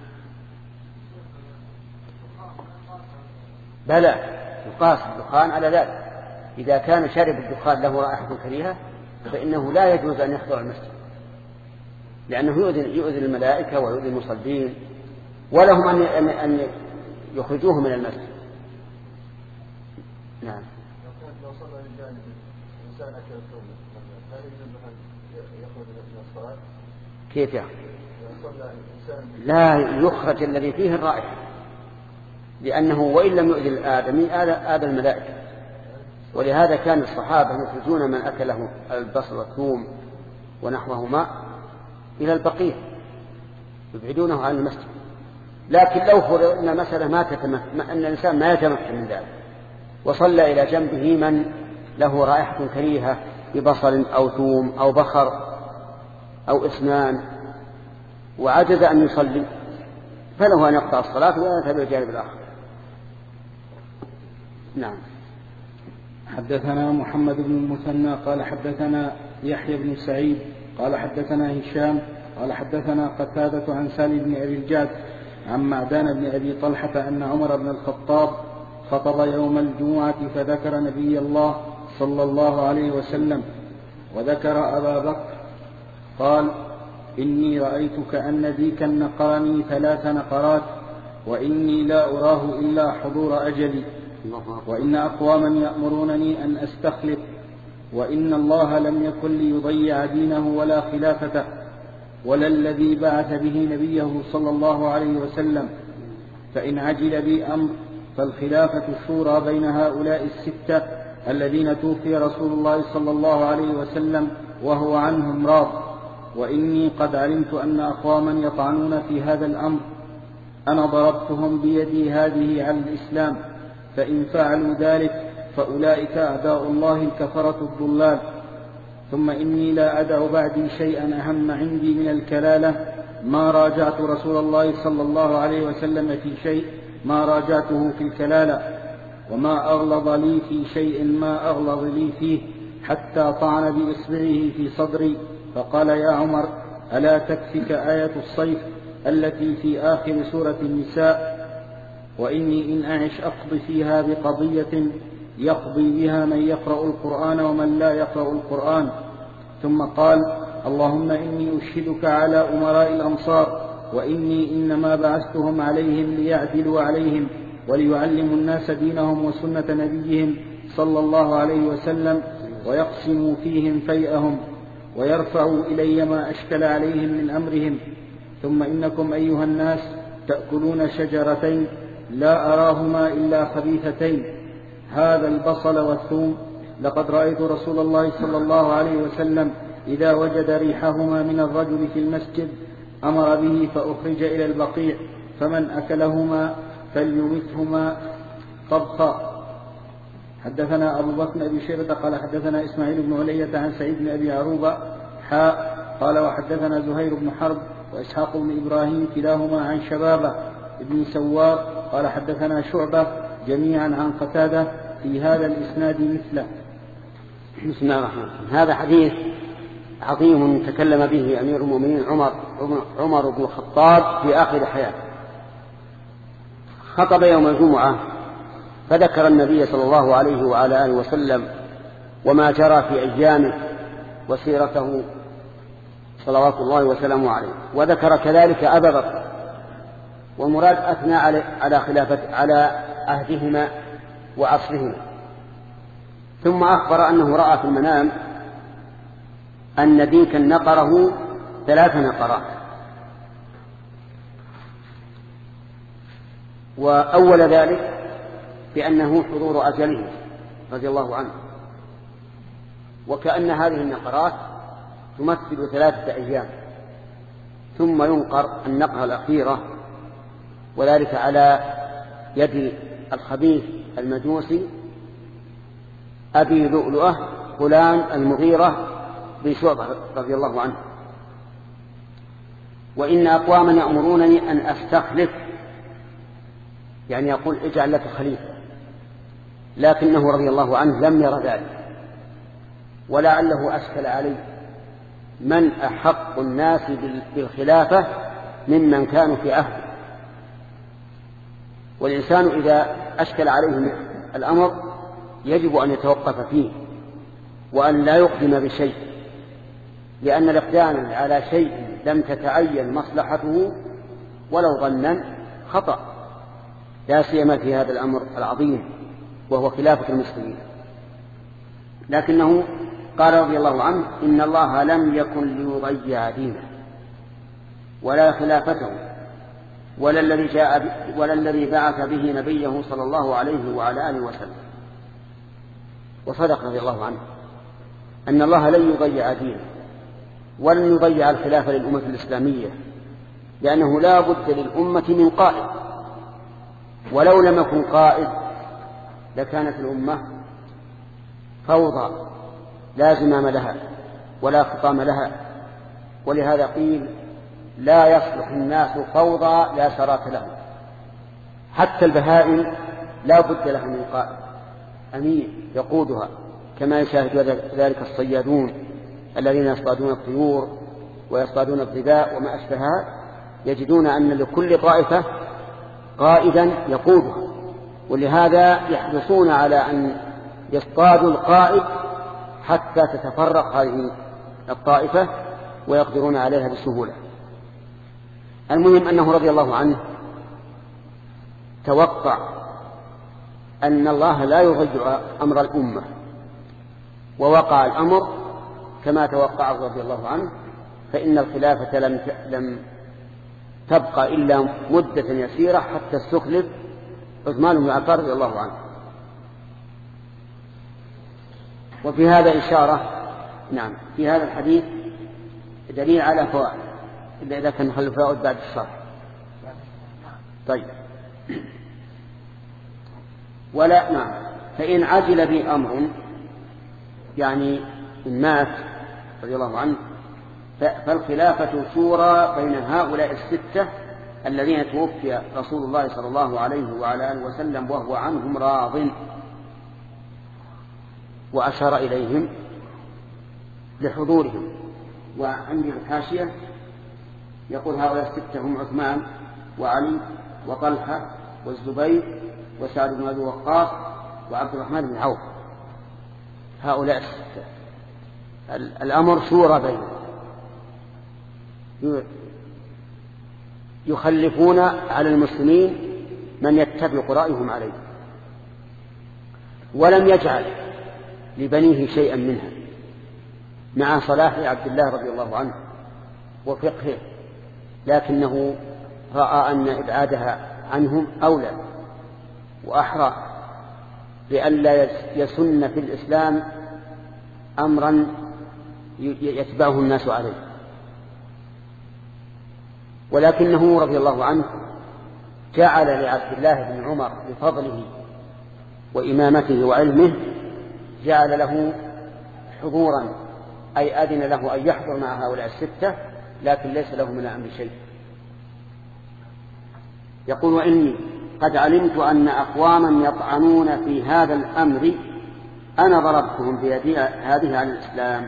بلى يقاس الدخان على ذلك. إذا كان شرب الدخان له رائحة كريهة فإنه لا يجوز أن يحضر المسجد، لأنه يؤذي, يؤذي الملائكة ويؤذي المصلين، ولهم أن, أن يخرجوه من المسجد. نعم. لو صلى للجانب إنسان أكل الثوم هل يجوز أن يخرج من الصلاة؟ كيف يعني؟ لا يخرج الذي فيه الرائحة، لأنه وإن لم يؤذي الآدمي آذى الملائكة، ولهذا كان الصحابة يخرجون من أكله البصل والثوم ونحوهما إلى البقيع يبعدونه عن المسجد. لكن لو فرضنا مسألة ما تتمكن أن الإنسان ما يتمكن من ذلك وصلى إلى جنبه من له رائحة كريهة ببصل أو ثوم أو بخر أو إسنان وعجز أن يصلي فله أن يقطع الصلاة ويذهب إلى الجانب الآخر. نعم. حدثنا محمد بن المثنى قال حدثنا يحيى بن سعيد قال حدثنا هشام قال حدثنا قتادة عن سالم بن أبي الجعد عن معدان بن أبي طلحة أن عمر بن الخطاب خطب يوم الجمعة فذكر نبي الله صلى الله عليه وسلم وذكر أبا بكر قال إني رأيت كأن ديكا نقرني ثلاث نقرات وإني لا أراه إلا حضور أجلي وإن أقواما يأمرونني أن أستخلف وإن الله لم يكن ليضيع دينه ولا خلافته ولا الذي بعث به نبيه صلى الله عليه وسلم، فإن عجل بي أمر فالخلافة الشورى بين هؤلاء الستة الذين توفي رسول الله صلى الله عليه وسلم وهو عنهم راض، وإني قد علمت أن أقواما يطعنون في هذا الأمر أنا ضربتهم بيدي هذه على الإسلام، فإن فعلوا ذلك فأولئك أعداء الله الكفرة الضلال. ثم إني لا أدع بعدي شيئا أهم عندي من الكلالة ما راجعت رسول الله صلى الله عليه وسلم في شيء ما راجعته في الكلالة، وما أغلظ لي في شيء ما أغلظ لي فيه حتى طعن بإصبعه في صدري فقال يا عمر ألا تكفك آية الصيف التي في آخر سورة النساء وإني إن أعش أقضي فيها بقضية يقضي بها من يقرأ القرآن ومن لا يقرأ القرآن. ثم قال اللهم إني أشهدك على أمراء الأمصار وإني إنما بعثتهم عليهم ليعدلوا عليهم وليعلموا الناس دينهم وسنة نبيهم صلى الله عليه وسلم، ويقسموا فيهم فيئهم ويرفعوا إلي ما أشكل عليهم من أمرهم. ثم إنكم أيها الناس تأكلون شجرتين لا أراهما إلا خبيثتين، هذا البصل والثوم. لقد رأيت رسول الله صلى الله عليه وسلم إذا وجد ريحهما من الرجل في المسجد أمر به فأخرج إلى البقيع، فمن أكلهما فليمثهما طبخا. حدثنا أبو بكر بن أبي شيبة قال حدثنا إسماعيل بن علية عن سعيد بن أبي عروبة حاء قال وحدثنا زهير بن حرب وإسحاق بن إبراهيم كلاهما عن شبابة بن سوار قال حدثنا شعبة جميعا عن قتادة في هذا الإسناد مثله. بسم الله الرحمن الرحيم. هذا حديث عظيم تكلم به أمير المؤمنين عمر عمر بن الخطاب في آخر حياته. خطب يوم الجمعة فذكر النبي صلى الله عليه وعلى آله وسلم وما جرى في أيامه وسيرته صلوات الله وسلامه عليه، وذكر كذلك أبا بكر، والمراد أثنى على خلافة على عهدهما وعصرهما. ثم أخبر أنه رأى في المنام أن ديكا نقره ثلاث نقرات، وأول ذلك بأنه حضور أجله رضي الله عنه، وكأن هذه النقرات تمثل ثلاثة أيام، ثم ينقر النقرة الأخيرة، وذلك على يد الخبيث المجوسي أبي لؤلؤة فلان المغيرة بن شعبة رضي الله عنه. وإن أقواما يأمرونني أن أستخلف، يعني يقول اجعل لك خليفة، لكنه رضي الله عنه لم ير ذلك، ولعله أشكل عليه من أحق الناس بالخلافة ممن كانوا في عهده. والإنسان إذا أشكل عليه الأمر يجب أن يتوقف فيه وأن لا يقدم بشيء، لأن الإقدام على شيء لم تتعين مصلحته ولو ظنا خطأ، لا سيما في هذا الأمر العظيم وهو خلافة المسلمين. لكنه قال رضي الله عنه إن الله لم يكن ليضيع دينه ولا خلافته ولا الذي جاء ولا الذي بعث به نبيه صلى الله عليه وعلى آله وسلم. وصدق رضي الله عنه أن الله لن يضيع دينه ولن يضيع الخلافة للأمة الإسلامية، لأنه لا بد للأمة من قائد، ولو لم يكن قائد لكانت الأمة فوضى لا زمام لها ولا خطام لها. ولهذا قيل لا يصلح الناس فوضى لا شراك لهم، حتى البهائم لا بد لها من قائد أمير يقودها، كما يشاهد ذلك الصيادون الذين يصطادون الطيور ويصطادون الظباء وما أشبهها، يجدون أن لكل طائفة قائدا يقودها، ولهذا يحرصون على أن يصطادوا القائد حتى تتفرق هذه الطائفة ويقدرون عليها بسهولة. المهم أنه رضي الله عنه توقع أن الله لا يضيع أمر الأمة، ووقع الأمر كما توقع رضي الله عنه، فإن الخلافة لم لم تبقى إلا مدة يسيرة حتى استخلف عثمان بن عفان رضي الله عنه. وفي هذا إشارة، نعم في هذا الحديث دليل على فوائد، إلا إذا كان نخلي فوائد بعد الشرح. طيب ولا نعم فإن عجل به أمر، يعني إن مات رضي الله عنه، فالخلافة شورى بين هؤلاء الستة الذين توفي رسول الله صلى الله عليه وعلى آله وسلم وهو عنهم راض. وأشار إليهم لحضورهم. وعندي الحاشية يقول هؤلاء الستة هم عثمان وعلي وطلحة والزبير وسعد بن أبي وقاص وعبد الرحمن بن عوف، هؤلاء الستة الأمر شورى بينهم، يخلفون على المسلمين من يتفق رأيهم عليه. ولم يجعل لبنيه شيئا منها مع صلاح عبد الله رضي الله عنه وفقهه، لكنه رأى أن إبعادها عنهم أولى وأحرى لئلا يسن في الإسلام أمرا يتبعه الناس عليه. ولكنه رضي الله عنه جعل لعبد الله بن عمر بفضله وإمامته وعلمه جعل له حضورا، أي أذن له أن يحضر مع هؤلاء الستة، لكن ليس له من الأمر شيء. يقول: وإني قد علمت أن أقواما يطعنون في هذا الأمر أنا ضربتهم بيدي هذه على الإسلام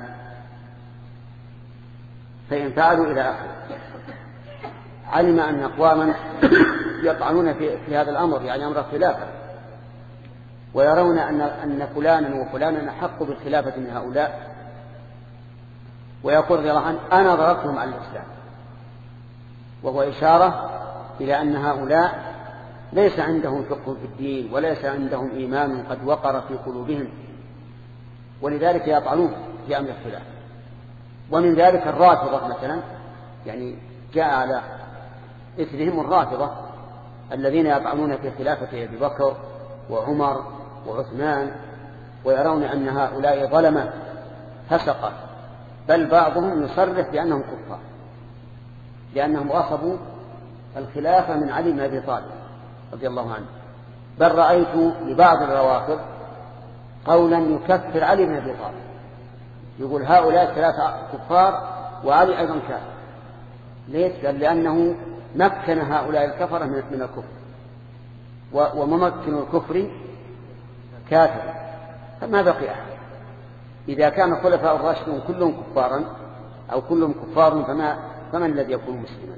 فإن فعلوا إلى آخره. علم أن أقواما يطعنون في, في هذا الأمر، يعني أمر الخلافة، ويرون أن, أن فلانا وفلانا أحق بالخلافة من هؤلاء، ويقول رضي الله عنه: أنا ضربتهم على الإسلام، وهو إشارة إلى أن هؤلاء ليس عندهم فقه في الدين وليس عندهم إيمان قد وقر في قلوبهم، ولذلك يطعنون في أمر الخلافة. ومن ذلك الرافضة مثلا، يعني جاء على إثرهم الرافضة الذين يطعنون في خلافة أبي بكر وعمر وعثمان، ويرون أن هؤلاء ظلمة فسقة، بل بعضهم يصرح بأنهم كفار لأنهم غصبوا الخلافة من علي بن أبي طالب رضي الله عنه. بل رأيت لبعض الروافض قولا يكفر علي بن أبي طالب، يقول هؤلاء ثلاثة كفار وعلي أيضا كافر. ليش؟ قال: لأنه مكن هؤلاء الكفرة من الكفر، وممكن الكفر كافر، فما بقي أحد. إذا كان الخلفاء الراشدون كلهم كفارا أو كلهم كفار فما فمن الذي يكون مسلما؟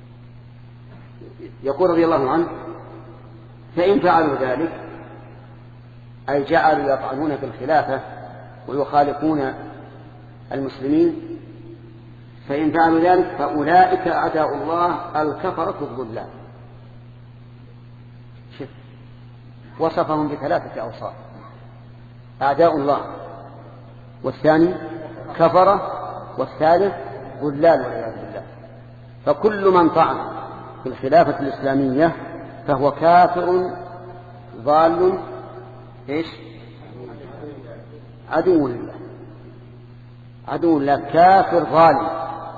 يقول رضي الله عنه: فإن فعلوا ذلك، أي جعلوا يطعنون في الخلافة ويخالفون المسلمين، فإن فعلوا ذلك فأولئك أعداء الله الكفرة الضلال. شف وصفهم بثلاثة أوصاف: أعداء الله، والثاني كفرة، والثالث ضلال والعياذ بالله. فكل من طعن في الخلافة الإسلامية فهو كافر ضال إيش؟ عدو لله، عدو لله، كافر ظالم.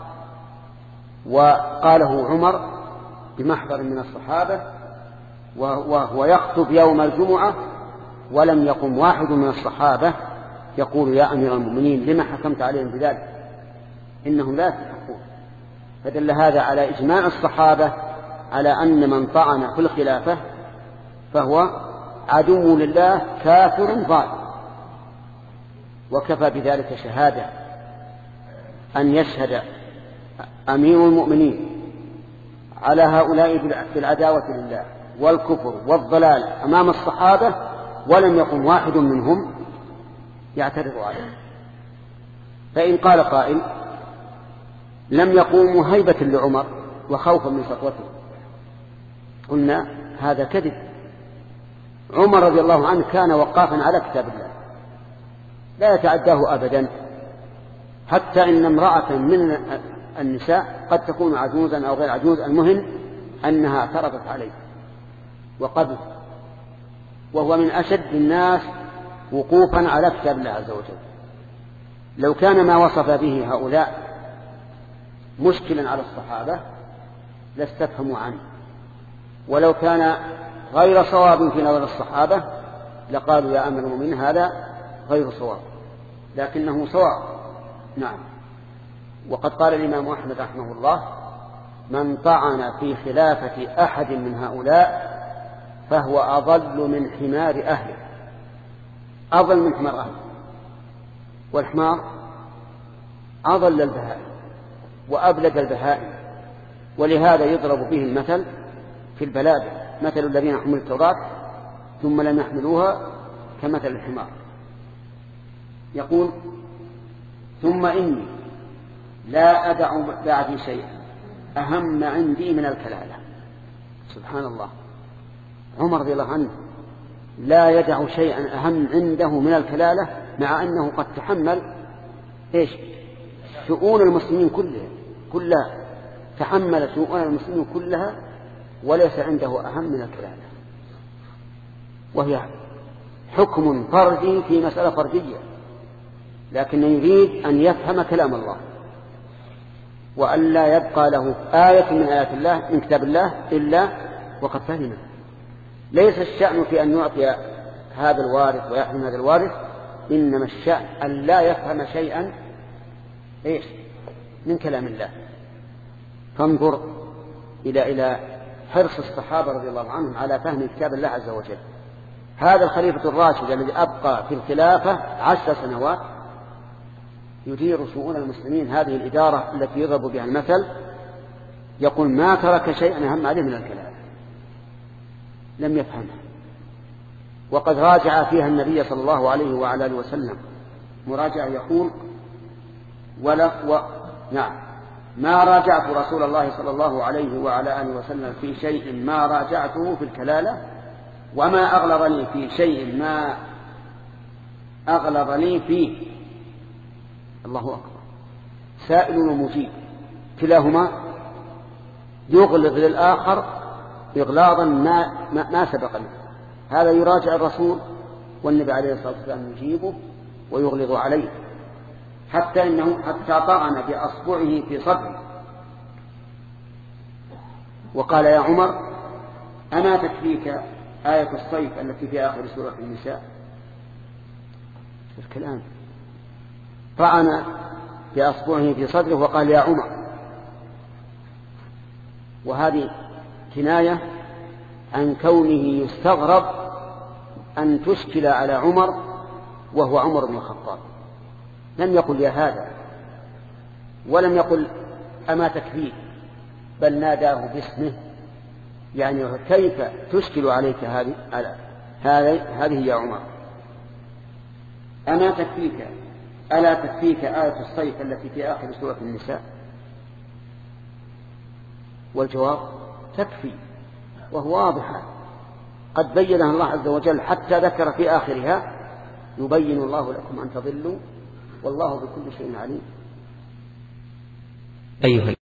وقاله عمر بمحضر من الصحابة وهو يخطب يوم الجمعة، ولم يقم واحد من الصحابة يقول: يا أمير المؤمنين لما حكمت عليهم بذلك؟ إنهم لا يستحقون. فدل هذا على إجماع الصحابة على أن من طعن في الخلافة فهو عدو لله كافر ظالم. وكفى بذلك شهادة أن يشهد أمير المؤمنين على هؤلاء بالعداوة لله والكفر والضلال أمام الصحابة ولم يقم واحد منهم يعترض عليه. فإن قال قائل: لم يقوموا هيبة لعمر وخوفا من سطوته، قلنا هذا كذب. عمر رضي الله عنه كان وقافا على كتاب الله لا يتعداه أبدا، حتى إن امرأة من النساء قد تكون عجوزا أو غير عجوز، المهم أنها اعترضت عليه وقبل، وهو من أشد الناس وقوفا على كتاب الله عز وجل. لو كان ما وصف به هؤلاء مشكلا على الصحابة لاستفهموا عنه، ولو كان غير صواب في نظر الصحابة لقالوا: يا أمير المؤمنين هذا غير صواب، لكنه صواب. نعم. وقد قال الإمام أحمد رحمه الله: من طعن في خلافة أحد من هؤلاء فهو أضل من حمار أهله. أضل من حمار أهله، والحمار أضل البهائم وأبلد البهائم، ولهذا يضرب به المثل في البلاد: مثل الذين حملوا التوراة ثم لم يحملوها كمثل الحمار. يقول: ثم إني لا أدع بعدي شيئا أهم عندي من الكلالة. سبحان الله، عمر رضي الله عنه لا يدع شيئا أهم عنده من الكلالة مع أنه قد تحمل إيش شؤون المسلمين كلها كلها تحمل شؤون المسلمين كلها وليس عنده أهم من الكلالة، وهي حكم فردي في مسألة فردية، لكن يريد أن يفهم كلام الله وأن لا يبقى له آية من آيات الله من كتاب الله إلا وقد فهمه. ليس الشأن في أن يعطي هذا الوارث ويحرم هذا الوارث، إنما الشأن أن لا يفهم شيئا إيش من كلام الله. فانظر إلى إلى حرص الصحابة رضي الله عنهم على فهم كتاب الله عز وجل. هذا الخليفة الراشد الذي أبقى في الخلافة عشر سنوات يدير شؤون المسلمين، هذه الإدارة التي يضرب بها المثل، يقول ما ترك شيئا أهم عليه من الكلام، لم يفهمه. وقد راجع فيها النبي صلى الله عليه وعلى آله وسلم مراجعة يقول ولا و... نعم ما راجعت رسول الله صلى الله عليه وعلى آله وسلم في شيء ما راجعته في الكلالة، وما أغلظني في شيء ما أغلظني فيه. الله أكبر. سائل ومجيب كلاهما يغلظ للآخر إغلاظا ما, ما, ما سبق له. هذا يراجع الرسول والنبي عليه الصلاة والسلام يجيبه ويغلظ عليه، حتى إنه حتى طعن بأصبعه في صدره وقال يا عمر أما تكفيك آية الصيف التي في آخر سورة النساء؟ الكلام طعن بأصبعه في صدره وقال يا عمر. وهذه كناية عن كونه يستغرب أن تشكل على عمر وهو عمر بن الخطاب. لم يقل يا هذا ولم يقل أما تكفيه، بل ناداه باسمه، يعني كيف تشكل عليك هذه هذه يا عمر؟ أما تكفيك ألا تكفيك آية الصيف التي في آخر سورة النساء؟ والجواب تكفي، وهو واضح قد بينها الله عز وجل حتى ذكر في آخرها يبين الله لكم أن تضلوا والله بكل شيء عليم. أيها